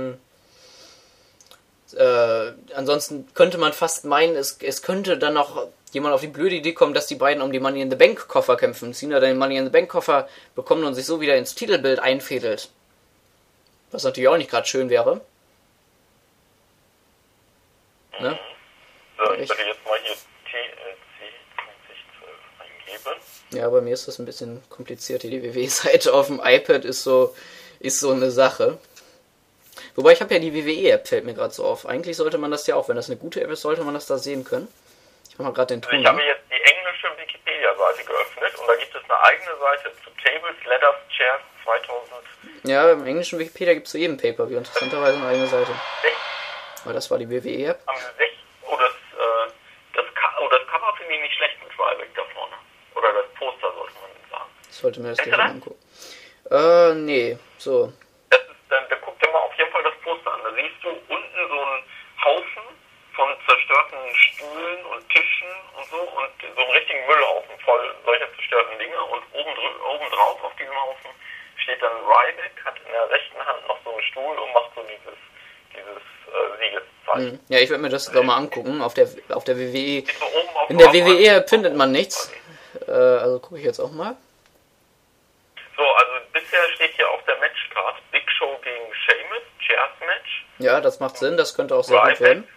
ansonsten könnte man fast meinen, es könnte dann noch jemand auf die blöde Idee kommen, dass die beiden um die Money in the Bank Koffer kämpfen. Cena den Money in the Bank Koffer bekommt und sich so wieder ins Titelbild einfädelt. Was natürlich auch nicht gerade schön wäre. Ne? So, ich werde jetzt mal hier TLC 2012 eingeben. Ja, bei mir ist das ein bisschen kompliziert. Die WWE-Seite auf dem iPad ist so eine Sache. Wobei ich habe ja die WWE-App, fällt mir gerade so auf. Eigentlich sollte man das ja auch, wenn das eine gute App ist, sollte man das da sehen können. Ich mache mal gerade den Ton. Ich habe jetzt die englische Wikipedia-Seite geöffnet und da gibt es eine eigene Seite zu Tables, Ladders, Chairs 2000. Ja, im englischen Wikipedia gibt es zu jedem Pay-Per-View interessanterweise eine eigene Seite. Aber das war die WWE-App. Das Cover finde ich nicht schlecht mit Ryback da vorne. Oder das Poster, sollte man sagen. Ich sollte mir das gleich mal angucken. Nee, so. Da guck dir mal auf jeden Fall das Poster an. Da siehst du unten so einen Haufen von zerstörten Stühlen und Tischen und so und so einen richtigen Müllhaufen voll solcher zerstörten Dinge und oben drauf auf diesem Haufen steht dann Ryback, hat in der rechten Hand noch so einen Stuhl und macht so dieses Siegeszeichen. Ja, ich werde mir das doch mal angucken. Auf der WWE. In der WWE findet man nichts. Also gucke ich jetzt auch mal. So, also bisher steht hier auf der Matchcard Big Show gegen Sheamus, Chairs Match. Ja, das macht Sinn, das könnte auch sehr gut werden.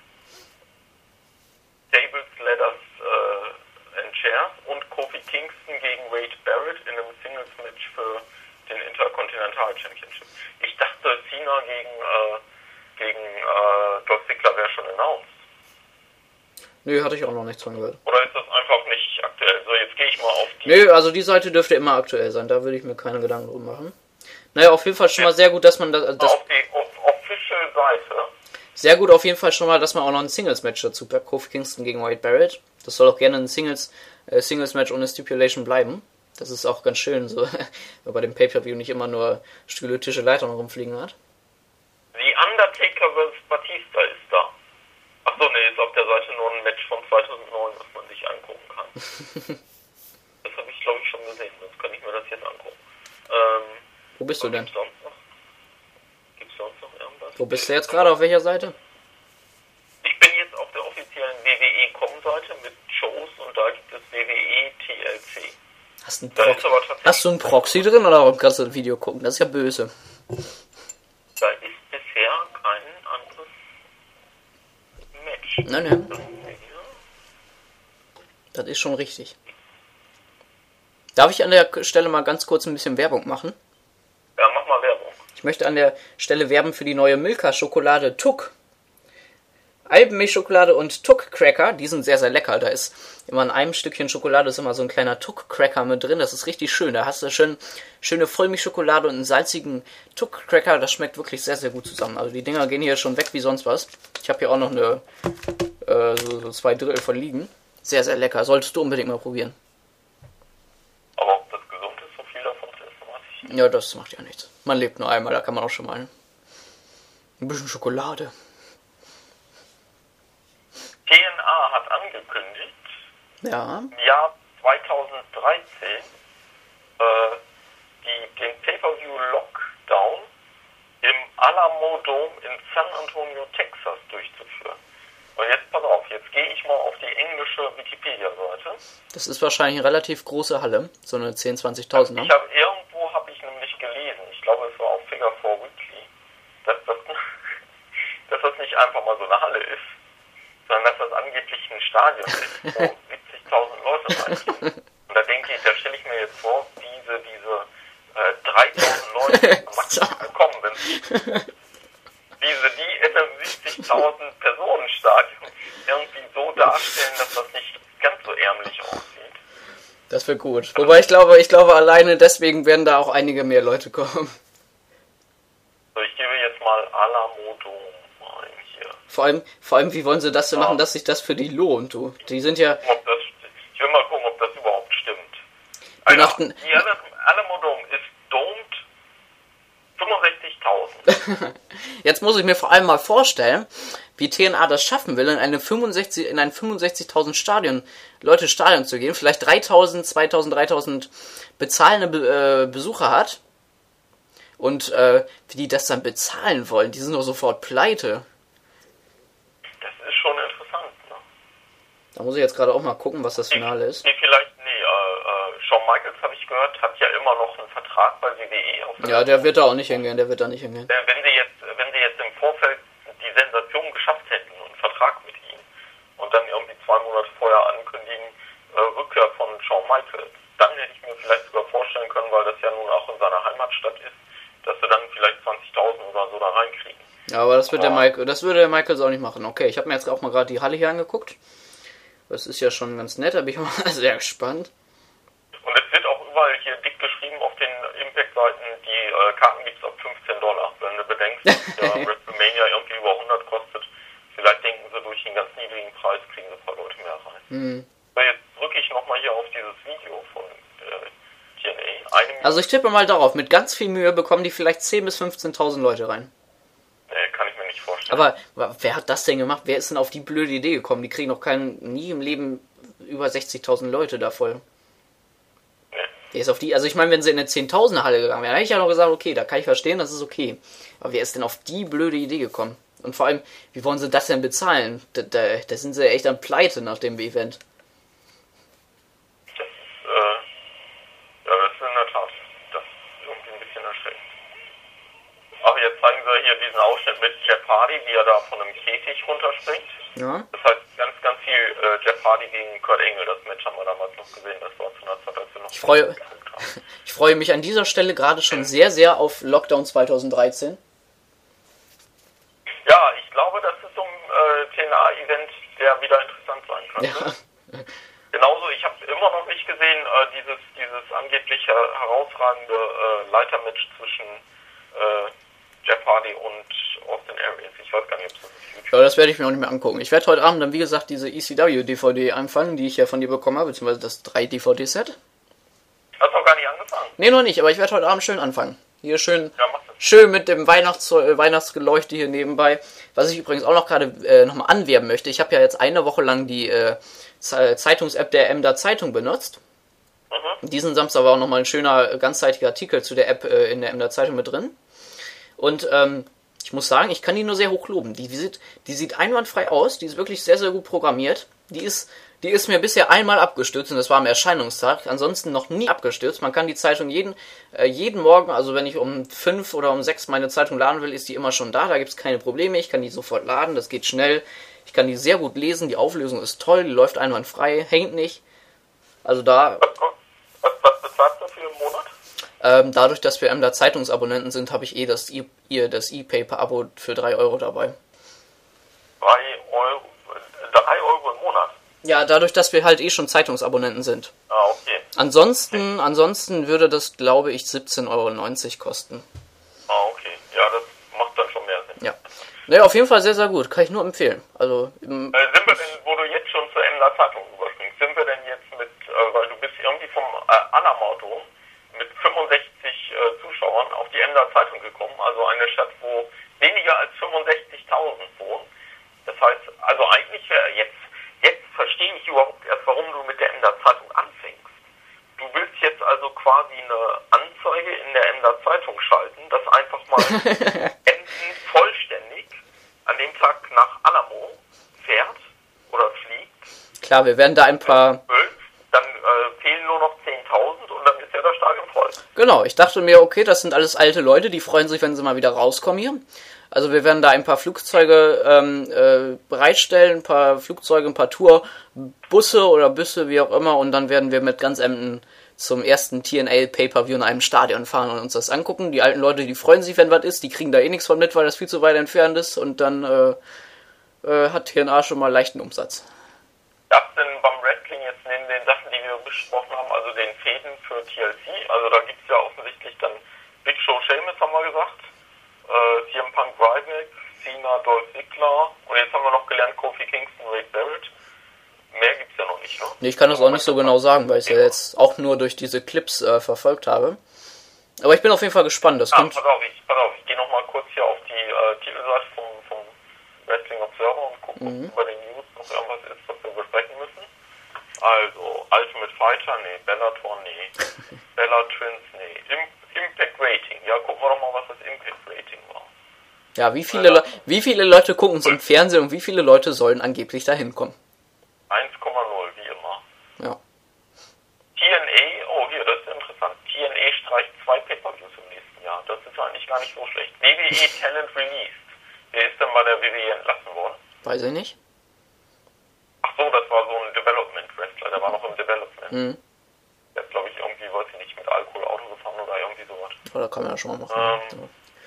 Tables, Ladders and Chairs und Kofi Kingston gegen Wade Barrett in einem Singles Match für den Intercontinental Championship. Ich dachte, Cena gegen Dolph Ziggler wäre schon announced. Nö, hatte ich auch noch nichts von gehört. Oder ist das einfach nicht aktuell? So, jetzt gehe ich mal auf die... Nö, also die Seite dürfte immer aktuell sein, da würde ich mir keine Gedanken drum machen. Naja, auf jeden Fall schon mal sehr gut, dass man das... Auf die Official Seite. Sehr gut auf jeden Fall schon mal, dass man auch noch ein Singles-Match dazu packt. Kofi Kingston gegen Wade Barrett. Das soll auch gerne ein Singles-Match ohne Stipulation bleiben. Das ist auch ganz schön, so, wenn bei dem Pay-Per-View nicht immer nur Stühle, Tische, Leitern rumfliegen hat. The Undertaker vs. Batista ist da. Achso, ne, ist auf der Seite nur ein Match von 2009, was man sich angucken kann. Das habe ich, glaube ich, schon gesehen, sonst kann ich mir das jetzt angucken. Wo bist du denn? Gibt's sonst noch irgendwas? Wo bist du jetzt gerade? Auf welcher Seite? Ich bin jetzt auf der offiziellen WWE.com-Seite mit Shows und da gibt es WWE TLC. Hast du einen Proxy drin oder kannst du ein Video gucken? Das ist ja böse. Da ist bisher kein anderes Match. Nein. Das ist schon richtig. Darf ich an der Stelle mal ganz kurz ein bisschen Werbung machen? Ja, mach mal Werbung. Ich möchte an der Stelle werben für die neue Milka-Schokolade Tuck. Alpenmilchschokolade und Tuck-Cracker, die sind sehr, sehr lecker. Da ist immer in einem Stückchen Schokolade ist immer so ein kleiner Tuck-Cracker mit drin. Das ist richtig schön. Da hast du schöne Vollmilchschokolade und einen salzigen Tuck-Cracker. Das schmeckt wirklich sehr, sehr gut zusammen. Also die Dinger gehen hier schon weg wie sonst was. Ich habe hier auch noch so 2 Drittel von liegen. Sehr, sehr lecker. Solltest du unbedingt mal probieren. Aber ob das gesund ist, so viel davon zu essen, weiß ich nicht. Ja, das macht ja nichts. Man lebt nur einmal, da kann man auch schon mal ein bisschen Schokolade. TNA hat angekündigt, ja, im Jahr 2013 den Pay-Per-View Lockdown im Alamo Dome in San Antonio, Texas durchzuführen. Und jetzt pass auf, jetzt gehe ich mal auf die englische Wikipedia-Seite. Das ist wahrscheinlich eine relativ große Halle, so eine 10.000, 20.000. Ne? Irgendwo habe ich nämlich gelesen, ich glaube es war auf Figure 4 Weekly, dass das nicht einfach mal so eine Halle ist, sondern dass das angeblich ein Stadion ist, wo 70.000 Leute reingehen. Und da denke ich, da stelle ich mir jetzt vor, diese 3.000 Leute gekommen sind, die in einem 70.000 Personen Stadion irgendwie so darstellen, dass das nicht ganz so ärmlich aussieht. Das wäre gut. Wobei ich glaube alleine deswegen werden da auch einige mehr Leute kommen. So, ich gebe jetzt mal Alamo Dome ein hier. Vor allem, wie wollen sie das denn machen, dass sich das für die lohnt, du? Die sind ja... Ich will mal gucken, ob das überhaupt stimmt. Die Alamo Dome ist domed 65.000. Jetzt muss ich mir vor allem mal vorstellen, wie TNA das schaffen will, in ein 65.000 Stadion zu gehen, vielleicht 3.000, 2.000, 3.000 bezahlende Besucher hat. Und wie die das dann bezahlen wollen, die sind doch sofort pleite. Das ist schon interessant, ne? Da muss ich jetzt gerade auch mal gucken, was das Finale ist. Shawn Michaels, habe ich gehört, hat ja immer noch einen Vertrag bei WWE. Ja, der wird da auch nicht hingehen, Wenn sie jetzt im Vorfeld die Sensation geschafft hätten und einen Vertrag mit ihm und dann irgendwie 2 Monate vorher ankündigen, Rückkehr von Shawn Michaels, dann hätte ich mir vielleicht sogar vorstellen können, weil das ja nun auch in seiner Heimatstadt ist, dass sie dann vielleicht 20.000 oder so da reinkriegen. Ja, aber das würde der Michaels auch nicht machen. Okay, ich habe mir jetzt auch mal gerade die Halle hier angeguckt. Das ist ja schon ganz nett, da bin ich mal sehr gespannt. Und es wird auch überall hier dick geschrieben auf den Impact-Seiten, die Karten gibt es ab $15. Wenn du bedenkst, dass der WrestleMania irgendwie über 100 kostet, vielleicht denken sie, durch den ganz niedrigen Preis kriegen sie ein paar Leute mehr rein. So, jetzt drücke ich nochmal hier auf dieses Video von TNA. Also ich tippe mal darauf, mit ganz viel Mühe bekommen die vielleicht 10.000 bis 15.000 Leute rein. Kann ich mir nicht vorstellen. Aber wer hat das denn gemacht? Wer ist denn auf die blöde Idee gekommen? Die kriegen doch nie im Leben über 60.000 Leute da voll. Wer ist auf die, also ich meine, wenn sie in eine 10.000er Halle gegangen wären, hätte ich ja noch gesagt, okay, da kann ich verstehen, das ist okay. Aber wer ist denn auf die blöde Idee gekommen? Und vor allem, wie wollen sie das denn bezahlen? Da sind sie echt am Pleite nach dem Event. Das ist in der Tat. Das ist irgendwie ein bisschen erschreckend. Ach, jetzt zeigen sie hier diesen Ausschnitt mit Jeff Hardy, wie er da von einem Käfig runterspringt. Ja. Das heißt, ganz viel Jeff Hardy gegen Kurt Angle. Das Match haben wir damals noch gesehen. Das war zu einer Zeit, als wir noch Ich freue mich an dieser Stelle gerade schon sehr, sehr auf Lockdown 2013. Ja, ich glaube, das ist so ein TNA-Event, der wieder interessant sein kann. Ja. Genauso, ich habe immer noch nicht gesehen, dieses angeblich herausragende Leitermatch zwischen Jeff Hardy und Austin Aries. Ich weiß gar nicht, ob es das ist. Ja, das werde ich mir auch nicht mehr angucken. Ich werde heute Abend dann, wie gesagt, diese ECW-DVD anfangen, die ich ja von dir bekommen habe, beziehungsweise das 3-DVD-Set. Hast du noch gar nicht angefangen? Nee, noch nicht, aber ich werde heute Abend schön anfangen. Hier schön mit dem Weihnachtsgeleuchte hier nebenbei. Was ich übrigens auch noch gerade nochmal anwerben möchte. Ich habe ja jetzt eine Woche lang die Zeitungs-App der Emder Zeitung benutzt. Diesen Samstag war auch nochmal ein schöner, ganzseitiger Artikel zu der App in der Emder Zeitung mit drin. Und ich muss sagen, ich kann die nur sehr hoch loben. Die sieht einwandfrei aus, die ist wirklich sehr, sehr gut programmiert. Die ist mir bisher einmal abgestürzt und das war am Erscheinungstag. Ansonsten noch nie abgestürzt. Man kann die Zeitung jeden Morgen, also wenn ich um 5 oder um 6 meine Zeitung laden will, ist die immer schon da. Da gibt es keine Probleme. Ich kann die sofort laden, das geht schnell. Ich kann die sehr gut lesen, die Auflösung ist toll, die läuft einwandfrei, hängt nicht. Also da... Was bezahlst du für einen Monat? Dadurch, dass wir Emder Zeitungsabonnenten sind, habe ich das E-Paper-Abo für 3 Euro dabei. 3 Euro im Monat? Ja, dadurch, dass wir halt schon Zeitungsabonnenten sind. Ah, okay. Ansonsten würde das, glaube ich, 17,90 Euro kosten. Ah, okay. Ja, das macht dann schon mehr Sinn. Ja. Naja, auf jeden Fall sehr, sehr gut. Kann ich nur empfehlen. Also, sind wir denn, wo du jetzt schon zur Emder Zeitung überspringst, sind wir denn jetzt mit, weil du bist irgendwie vom Anamauto mit 65 Zuschauern auf die Emder Zeitung gekommen, also eine Stadt, wo weniger als 65.000 wohnen. Das heißt, also eigentlich jetzt verstehe ich überhaupt erst, warum du mit der Emder Zeitung anfängst. Du willst jetzt also quasi eine Anzeige in der Emder Zeitung schalten, dass einfach mal Emden vollständig an dem Tag nach Alamo fährt oder fliegt. Klar, wir werden da ein paar... Dann fehlen nur noch 10.000 und dann ist ja das Stadion voll. Genau, ich dachte mir, okay, das sind alles alte Leute, die freuen sich, wenn sie mal wieder rauskommen hier. Also wir werden da ein paar Flugzeuge bereitstellen, ein paar Flugzeuge, ein paar Tourbusse oder Büsse, wie auch immer, und dann werden wir mit ganz Emden zum ersten TNA Pay-Per-View in einem Stadion fahren und uns das angucken. Die alten Leute, die freuen sich, wenn was ist, die kriegen da eh nichts von mit, weil das viel zu weit entfernt ist, und dann hat TNA schon mal leichten Umsatz. Gab es denn beim Wrestling jetzt neben den Sachen, die wir besprochen haben, also den Fäden für TLC, also da gibt es ja offensichtlich dann Big Show Sheamus, haben wir gesagt, CM Punk Ryback, Cena, Dolph Ziggler und jetzt haben wir noch gelernt Kofi Kingston, Wade Barrett. Mehr gibt's ja noch nicht. Ne? Nee, ich kann das auch nicht so genau sagen, weil ich es ja jetzt auch nur durch diese Clips verfolgt habe. Aber ich bin auf jeden Fall gespannt. Das kommt. Pass auf, ich gehe nochmal kurz hier auf die Titelseite vom Wrestling Observer und gucke, ob bei den News noch irgendwas ist, was wir besprechen müssen. Also, Ultimate Fighter, nee, Bellator, nee, Bella Twins, nee, Impact Rating, ja, gucken wir doch mal, was das Impact Rating war. Ja, wie viele Leute gucken es im Fernsehen und wie viele Leute sollen angeblich da hinkommen? 1,0, wie immer. Ja. TNA, oh hier, das ist interessant. TNA streicht 2 Pay-Per-Views im nächsten Jahr. Das ist eigentlich gar nicht so schlecht. WWE Talent Released. Wer ist denn bei der WWE entlassen worden? Weiß ich nicht. Ach so, das war so ein Development-Wrestler, der war noch im Development. Mhm. Der ist, glaube ich, irgendwie, weiß ich nicht, mit Alkohol Auto gefahren oder irgendwie sowas. Oder kann man ja schon mal machen.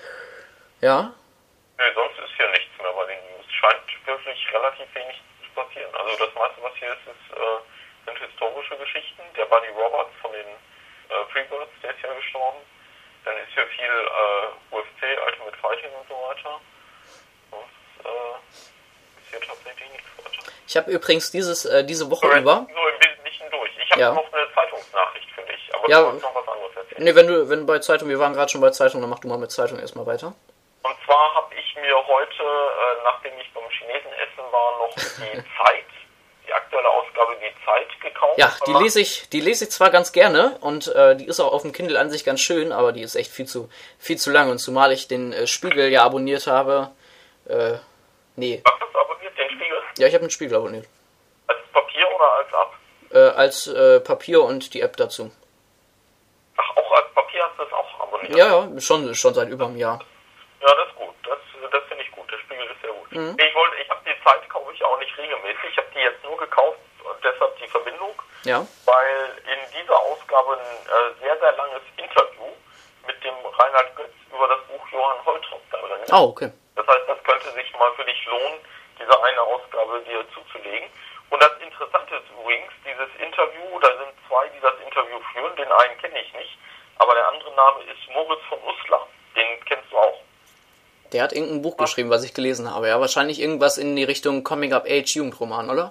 Ja. Nee, sonst ist hier nichts mehr bei den News. Scheint wirklich relativ wenig zu passieren. Also das meiste, was hier ist, sind historische Geschichten. Der Buddy Roberts von den Freebirds, der ist ja gestorben. Dann ist hier viel UFC, Ultimate Fighting und so weiter. Sonst ist hier tatsächlich nichts weiter. Ich habe übrigens diese Woche über... So im Wesentlichen durch. Ich habe noch eine Zeitungsnachricht für dich, aber du wolltest noch was anderes erzählen. Nee, wenn du bei Zeitung, wir waren gerade schon bei Zeitung, dann mach du mal mit Zeitung erstmal weiter. Und zwar habe ich mir heute, nachdem ich beim Chinesen essen war, noch die Zeit, die aktuelle Ausgabe Die Zeit gekauft. Ja, die lese ich zwar ganz gerne und die ist auch auf dem Kindle an sich ganz schön, aber die ist echt viel zu lang und zumal ich den Spiegel ja abonniert habe, nee. Was hast du abonniert, den Spiegel? Ja, ich habe den Spiegel abonniert. Als Papier oder als App? Als Papier und die App dazu. Ach, auch als Papier hast du es auch abonniert? Ja, schon seit über einem Jahr. Ja, das ist gut. Das finde ich gut. Der Spiegel ist sehr gut. Mhm. Ich habe die Zeit, kaufe ich auch nicht regelmäßig. Ich habe die jetzt nur gekauft und deshalb die Verbindung. Ja. Weil in dieser Ausgabe ein sehr, sehr langes Interview mit dem Reinhard Götz über das Buch Johann Holtrop da drin ist. Oh, okay. Das heißt, das könnte sich mal für dich lohnen, diese eine Ausgabe dir zuzulegen. Und das Interessante ist übrigens, dieses Interview, da sind 2, die das Interview führen. Den einen kenne ich nicht, aber der andere Name ist Moritz von Uslar. Den kennst du auch. Der hat irgendein Buch geschrieben, was ich gelesen habe. Ja, wahrscheinlich irgendwas in die Richtung Coming-of-Age-Jugendroman, oder?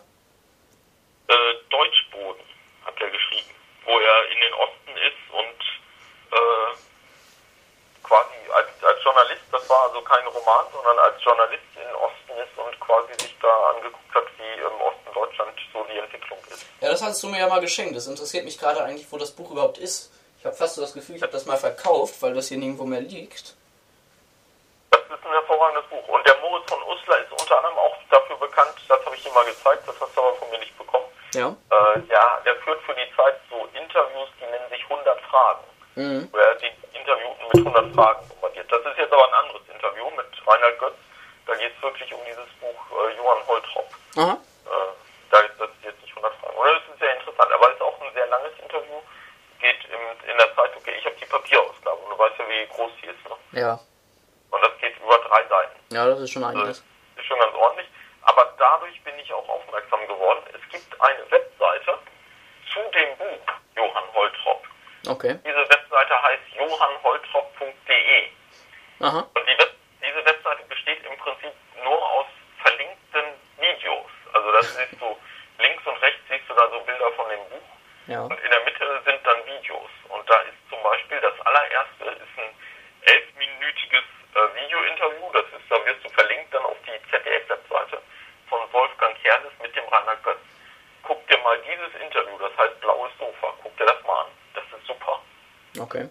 Deutschboden hat er geschrieben, wo er in den Osten ist und quasi als Journalist, das war also kein Roman, sondern als Journalist in den Osten ist und quasi sich da angeguckt hat, wie im Osten Deutschland so die Entwicklung ist. Ja, das hast du mir ja mal geschenkt. Das interessiert mich gerade eigentlich, wo das Buch überhaupt ist. Ich habe fast so das Gefühl, ich habe das mal verkauft, weil das hier nirgendwo mehr liegt. Das ist ein hervorragendes Buch. Und der Moritz von Uslar ist unter anderem auch dafür bekannt, das habe ich dir mal gezeigt, das hast du aber von mir nicht bekommen. Ja. Der führt für die Zeit so Interviews, die nennen sich 100 Fragen. Mhm. Wo er die Interviewten mit 100 Fragen bombardiert. Das ist jetzt aber ein anderes Interview mit Reinhard Götz. Da geht es wirklich um dieses Buch Johann Holtrop. Aha. Da ist das jetzt nicht 100 Fragen. Oder das ist sehr interessant, aber es ist auch ein sehr langes Interview. Geht in der Zeit, okay, ich habe die Papierausgabe und du weißt ja, wie groß die ist, ne? Ja. Und das geht über 3 Seiten. Ja, das ist schon einiges. Das ist schon ganz ordentlich. Aber dadurch bin ich auch aufmerksam geworden. Es gibt eine Webseite zu dem Buch Johann Holtrop. Okay. Diese Webseite heißt johannholtrop.de. Aha. Und diese Webseite besteht im Prinzip nur aus verlinkten Videos. Also das siehst du, links und rechts siehst du da so Bilder von dem Buch. Ja. Und in der Mitte sind dann Videos. Und da ist zum Beispiel das allererste ist ein 11-minütiges Video-Interview. Da wirst du verlinkt dann auf die ZDF-Webseite von Wolfgang Kerles mit dem Reinhard Götz. Guck dir mal dieses Interview, das heißt Blaues Sofa. Guck dir das mal an. Das ist super. Okay.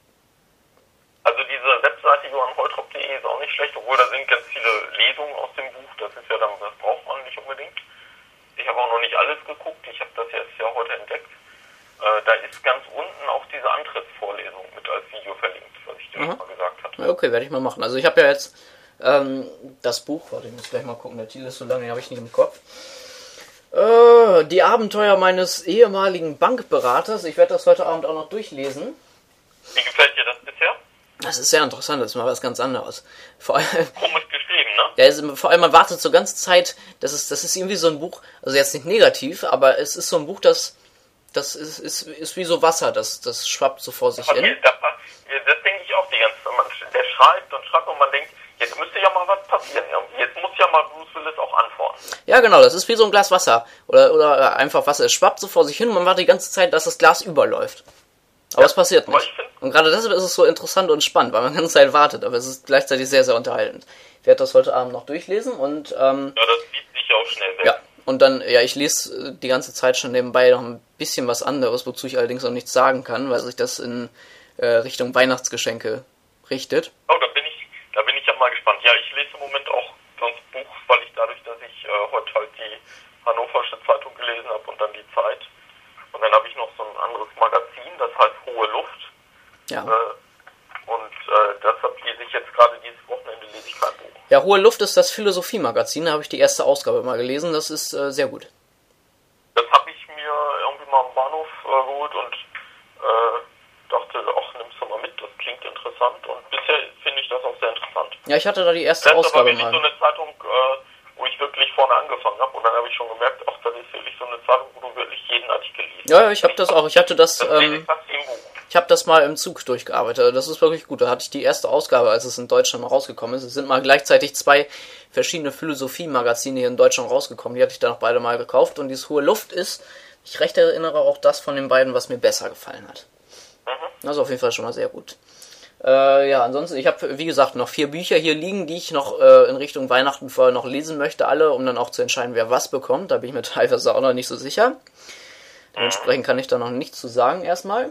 Also diese Webseite johannholtrop.de ist auch nicht schlecht, obwohl da sind ganz viele Lesungen aus dem Buch. Das braucht man nicht unbedingt. Ich habe auch noch nicht alles geguckt. Ich habe das jetzt ja heute entdeckt. Da ist ganz unten auch diese Antrittsvorlesung mit als Video verlinkt, was ich dir schon mal gesagt hatte. Okay, werde ich mal machen. Also ich habe ja jetzt das Buch, warte, ich muss gleich mal gucken, der Titel ist so lange, den habe ich nicht im Kopf. Die Abenteuer meines ehemaligen Bankberaters. Ich werde das heute Abend auch noch durchlesen. Wie gefällt dir das bisher? Das ist sehr interessant, das ist mal was ganz anderes. Vor allem, komisch geschrieben, ne? Ja, vor allem man wartet so ganze Zeit, das ist irgendwie so ein Buch, also jetzt nicht negativ, aber es ist so ein Buch, das ist wie so Wasser, das schwappt so vor sich hin. Das denke ich auch die ganze Zeit. Der schreibt und man denkt, jetzt müsste ja ja mal was passieren irgendwie. Jetzt muss ja mal Bruce Willis auch antworten. Ja, genau, das ist wie so ein Glas Wasser. Oder einfach Wasser. Es schwappt so vor sich hin und man wartet die ganze Zeit, dass das Glas überläuft. Aber es passiert nicht. Und gerade deshalb ist es so interessant und spannend, weil man die ganze Zeit wartet. Aber es ist gleichzeitig sehr, sehr unterhaltend. Ich werde das heute Abend noch durchlesen und... ja, das zieht sich auch schnell weg. Ja, und dann, ich lese die ganze Zeit schon nebenbei noch ein bisschen was anderes, wozu ich allerdings noch nichts sagen kann, weil sich das in Richtung Weihnachtsgeschenke richtet. Oh, da bin ich ja mal gespannt. Ja, ich lese im Moment auch sonst Buch, weil ich dadurch, dass ich heute halt die Hannoversche Zeitung gelesen habe und dann die Zeit. Und dann habe ich noch so ein anderes Magazin, das heißt Hohe Luft. Ja. Deshalb lese ich jetzt gerade dieses Wochenende lese ich kein Buch. Ja, Hohe Luft ist das Philosophie-Magazin, da habe ich die erste Ausgabe mal gelesen, das ist sehr gut. Das habe ich mir irgendwie mal am Bahnhof geholt und dachte, ach, nimm's doch mal mit, das klingt interessant. Und bisher finde ich das auch sehr interessant. Ja, ich hatte da die erste Ausgabe mal. Das war wirklich so eine Zeitung, wo ich wirklich vorne angefangen habe und dann habe ich schon gemerkt, ach, das ist wirklich so eine Zeitung, wo du wirklich jeden Artikel liest. Ja, ich habe das auch. Ich hatte das... Ich habe das mal im Zug durchgearbeitet. Das ist wirklich gut. Da hatte ich die erste Ausgabe, als es in Deutschland rausgekommen ist. Es sind mal gleichzeitig 2 verschiedene Philosophie-Magazine hier in Deutschland rausgekommen. Die hatte ich dann auch beide mal gekauft. Und dieses Hohe Luft ist, ich recht erinnere, auch das von den beiden, was mir besser gefallen hat. Das ist auf jeden Fall schon mal sehr gut. Ja, ansonsten, ich habe, wie gesagt, noch 4 Bücher hier liegen, die ich noch in Richtung Weihnachten vorher noch lesen möchte. Alle, um dann auch zu entscheiden, wer was bekommt. Da bin ich mir teilweise auch noch nicht so sicher. Dementsprechend kann ich da noch nichts zu sagen erstmal.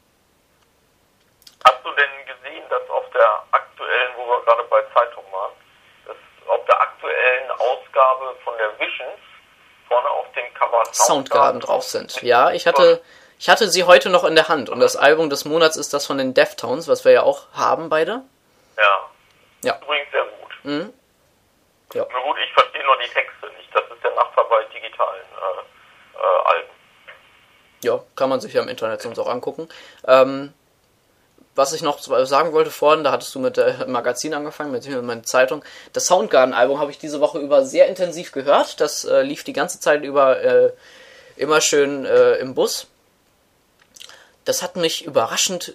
Hast du denn gesehen, dass auf der aktuellen, wo wir gerade bei Zeitung waren, dass auf der aktuellen Ausgabe von der Visions vorne auf dem Cover Soundgarden drauf sind? Ja, ich hatte sie heute noch in der Hand und das Album des Monats ist das von den Deftones, was wir ja auch haben beide. Ja. Übrigens sehr gut. Mhm. Ja. Na gut, ich verstehe nur die Texte nicht. Das ist der Nachteil bei digitalen Alben. Ja, kann man sich ja im Internet sonst auch angucken. Was ich noch sagen wollte vorhin, da hattest du mit dem Magazin angefangen, mit meiner Zeitung. Das Soundgarden-Album habe ich diese Woche über sehr intensiv gehört. Das lief die ganze Zeit über immer schön im Bus. Das hat mir überraschend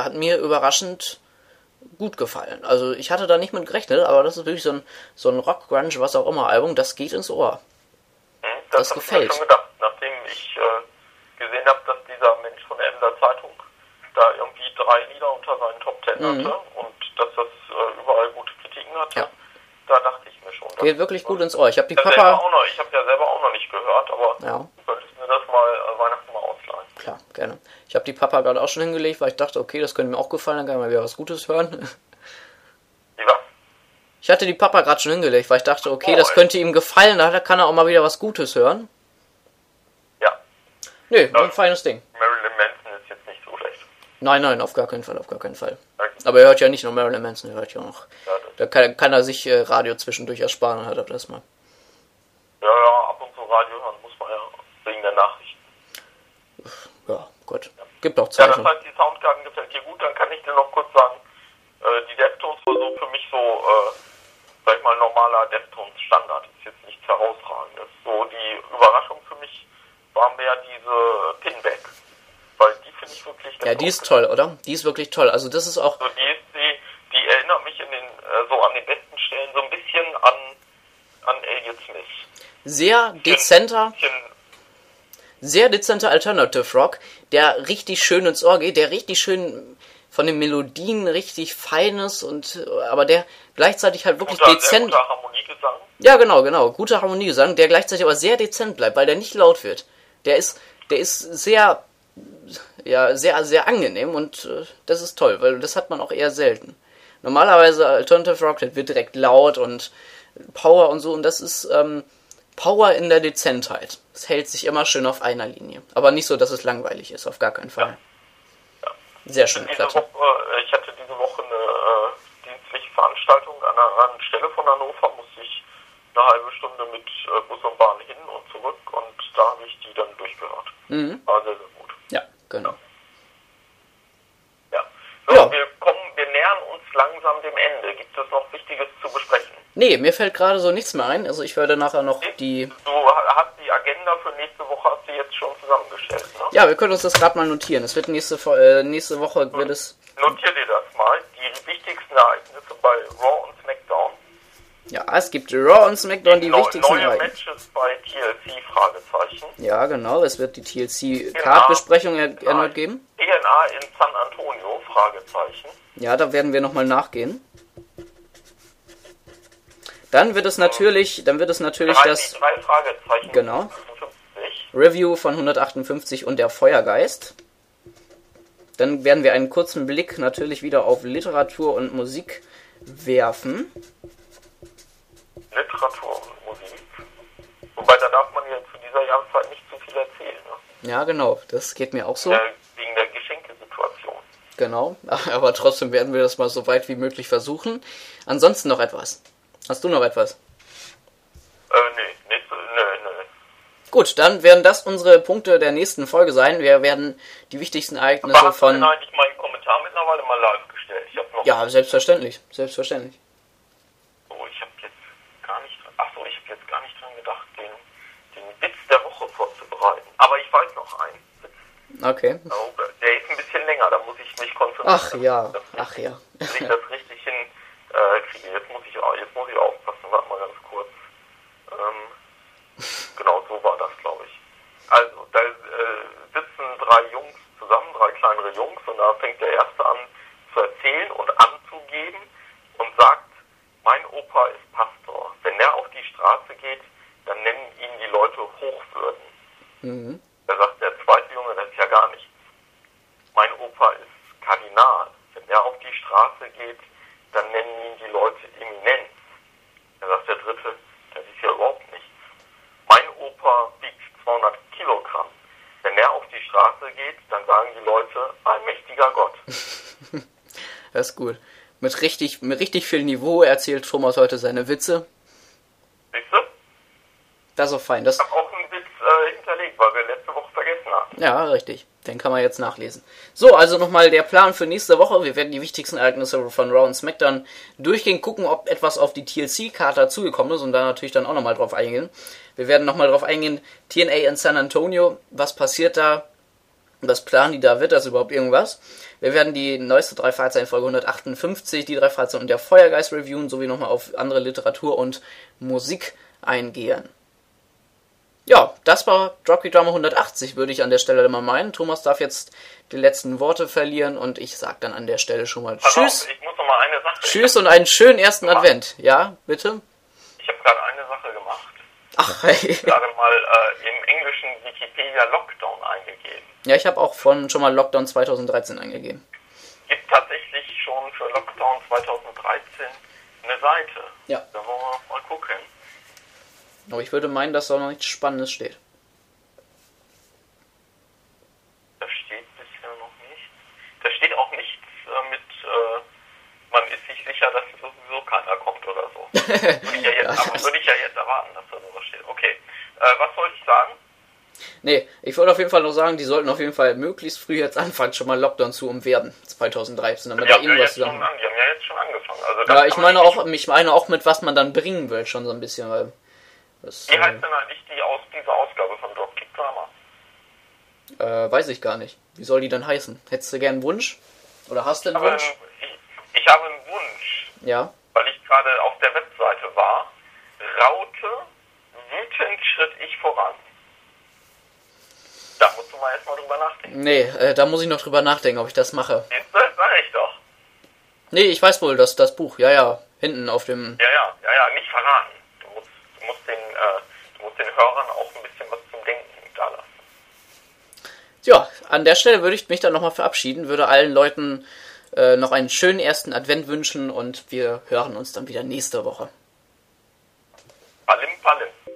gut gefallen. Also ich hatte da nicht mit gerechnet, aber das ist wirklich so ein Rock, Grunge, was auch immer Album, das geht ins Ohr. Das gefällt. Ich habe schon gedacht, nachdem ich gesehen habe, dass dieser Mensch von der Emder Zeitung da irgendwie 3 Lieder unter seinen Top 10 hatte und dass das überall gute Kritiken hatte, ja. Da dachte ich mir schon. Geht wirklich gut ins Ohr. Ich habe ja selber auch noch nicht gehört, aber ja. Du könntest mir das mal Weihnachten mal ausleihen. Klar, gerne. Ich habe die Papa gerade auch schon hingelegt, weil ich dachte, okay, das könnte mir auch gefallen, dann kann ich mal wieder was Gutes hören. Wie was? Ich hatte die Papa gerade schon hingelegt, weil ich dachte, okay, das könnte ihm gefallen, da kann er auch mal wieder was Gutes hören. Ja. Nö, ein feines Ding. Marilyn Manson ist jetzt nicht so schlecht. Nein, auf gar keinen Fall. Okay. Aber er hört ja nicht nur Marilyn Manson, er hört ja auch noch. Ja, da kann er sich Radio zwischendurch ersparen und hört das mal. Ja, ab und zu Radio hören muss man ja wegen der Nachrichten. Ja, gut. Ja. Gibt auch Zeichen. Ja, das heißt, die Soundgarden gefällt dir gut, dann kann ich dir noch kurz sagen, die Deftones war so für mich so, sag ich mal, normaler Deftones-Standard. Ist jetzt nichts Herausragendes. So, die Überraschung für mich war mehr diese Pinback. Weil die finde ich wirklich ganz die ist toll, oder? Die ist wirklich toll. Also das ist auch... Also die erinnert mich so an den besten Stellen so ein bisschen an Elliott Smith. Sehr dezenter Alternative Rock, der richtig schön ins Ohr geht, der richtig schön von den Melodien richtig fein ist aber der gleichzeitig halt wirklich dezent... Guter Harmoniegesang. Ja, genau. Guter Harmoniegesang, der gleichzeitig aber sehr dezent bleibt, weil der nicht laut wird. Der ist sehr sehr angenehm und das ist toll, weil das hat man auch eher selten. Normalerweise Alternative Rock, das wird direkt laut und Power und so und das ist Power in der Dezentheit. Es hält sich immer schön auf einer Linie, aber nicht so, dass es langweilig ist, auf gar keinen Fall. Ja. Sehr schön. Ich hatte diese Woche eine dienstliche Veranstaltung an einer anderen Stelle von Hannover, musste ich eine halbe Stunde mit Bus und Bahn hin und zurück und da habe ich die dann durchgehört. War sehr, sehr gut. Ja, genau. Ja. So, ja. Wir nähern uns langsam dem Ende. Gibt es noch Wichtiges zu besprechen? Nee, mir fällt gerade so nichts mehr ein. Also ich werde nachher noch die... Du hast die Agenda für nächste Woche hast du jetzt schon zusammengestellt, ne? Ja, wir können uns das gerade mal notieren. Es wird nächste Woche wird es... Notier dir das mal. Die wichtigsten Ereignisse bei Raw und SmackDown Ja, es gibt Raw und SmackDown die wichtigsten neue Matches bei TLC, Fragezeichen. Ja, genau, es wird die TLC-Card-Besprechung erneut geben. DNA in San Antonio, Fragezeichen. Ja, da werden wir nochmal nachgehen. Dann wird es natürlich das... Drei Fragezeichen. Genau. 55. Review von 158 und der Feuergeist. Dann werden wir einen kurzen Blick natürlich wieder auf Literatur und Musik werfen. Literatur und Musik. Wobei, da darf man ja zu dieser Jahreszeit nicht zu viel erzählen. Ne? Ja, genau. Das geht mir auch so. Wegen der Geschenkesituation. Genau. Aber trotzdem werden wir das mal so weit wie möglich versuchen. Ansonsten noch etwas. Hast du noch etwas? Nee. Gut, dann werden das unsere Punkte der nächsten Folge sein. Wir werden die wichtigsten Ereignisse Aber von... hast du denn eigentlich meinen Kommentar mittlerweile mal live gestellt? Ich hab noch Ja, selbstverständlich. ich habe jetzt gar nicht dran gedacht, den Witz der Woche vorzubereiten. Aber ich weiß noch einen Witz. Okay. Oh, der ist ein bisschen länger, da muss ich mich konzentrieren. Ach ja. Dass ich das richtig kriege. Jetzt muss ich aufpassen. Warte mal ganz kurz. Genau, so war das, glaube ich. Also, da sitzen drei Jungs zusammen, drei kleinere Jungs, und da fängt der Erste an zu erzählen und anzugeben und sagt, mein Opa ist Pastor. Wenn er auf die Straße geht, dann nennen ihn die Leute Hochwürden. Mhm. Da sagt der zweite Junge, das ist ja gar nichts. Mein Opa ist Kardinal. Wenn er auf die Straße geht, dann nennen ihn die Leute Eminenz. Da sagt der dritte, das ist ja überhaupt nichts. Mein Opa wiegt 200 Kilogramm. Wenn er auf die Straße geht, dann sagen die Leute, ein mächtiger Gott. Das ist gut. Mit richtig viel Niveau erzählt Thomas heute seine Witze. Siehst du? Das ist auch fein. Ich habe auch einen Witz hinterlegt, weil wir letzte Woche vergessen hatten. Ja, richtig. Den kann man jetzt nachlesen. So, also nochmal der Plan für nächste Woche. Wir werden die wichtigsten Ereignisse von Raw und SmackDown durchgehen, gucken, ob etwas auf die TLC-Karte dazugekommen ist und da natürlich dann auch nochmal drauf eingehen. Wir werden nochmal drauf eingehen, TNA in San Antonio, was passiert da, was planen die da, wird das überhaupt irgendwas? Wir werden die neueste 3 Fragezeichen-Folge 158, die 3 Fragezeichen und der Feuergeist reviewen, sowie nochmal auf andere Literatur und Musik eingehen. Ja, das war Dropkick Drama 180, würde ich an der Stelle mal meinen. Thomas darf jetzt die letzten Worte verlieren und ich sag dann an der Stelle schon mal Tschüss. Ich muss noch mal eine Sache. Tschüss und einen schönen ersten Advent. Ja, bitte? Ich habe gerade eine Sache gemacht. Ach, Ich habe gerade mal im englischen Wikipedia Lockdown eingegeben. Ja, ich habe auch schon mal Lockdown 2013 eingegeben. Gibt tatsächlich schon für Lockdown 2013 eine Seite. Ja. Da wollen wir mal gucken. Aber ich würde meinen, dass da noch nichts Spannendes steht. Da steht bisher noch nichts. Da steht auch nichts man ist sich sicher, dass sowieso keiner kommt oder so. Würde ich ja jetzt erwarten, dass da sowas steht. Okay, was wollte ich sagen? Nee, ich wollte auf jeden Fall noch sagen, die sollten auf jeden Fall möglichst früh jetzt anfangen, schon mal Lockdown zu umwerben, 2013, damit da irgendwas zusammen... Die haben ja jetzt schon angefangen. Also ja, ich meine auch mit was man dann bringen will, schon so ein bisschen, weil... Das, wie heißt denn eigentlich diese Ausgabe von Dropkick Drama? Weiß ich gar nicht. Wie soll die denn heißen? Hättest du gern einen Wunsch? Oder hast du einen Wunsch? Ich habe einen Wunsch. Ja. Weil ich gerade auf der Webseite war. Raute, wütend schritt ich voran. Da musst du mal erstmal drüber nachdenken. Nee, da muss ich noch drüber nachdenken, ob ich das mache. Das sag ich doch. Nee, ich weiß wohl, dass das Buch, ja, hinten auf dem... Ja, nicht verraten. Du musst den Hörern auch ein bisschen was zum Denken da lassen. Ja, an der Stelle würde ich mich dann nochmal verabschieden, würde allen Leuten noch einen schönen ersten Advent wünschen und wir hören uns dann wieder nächste Woche.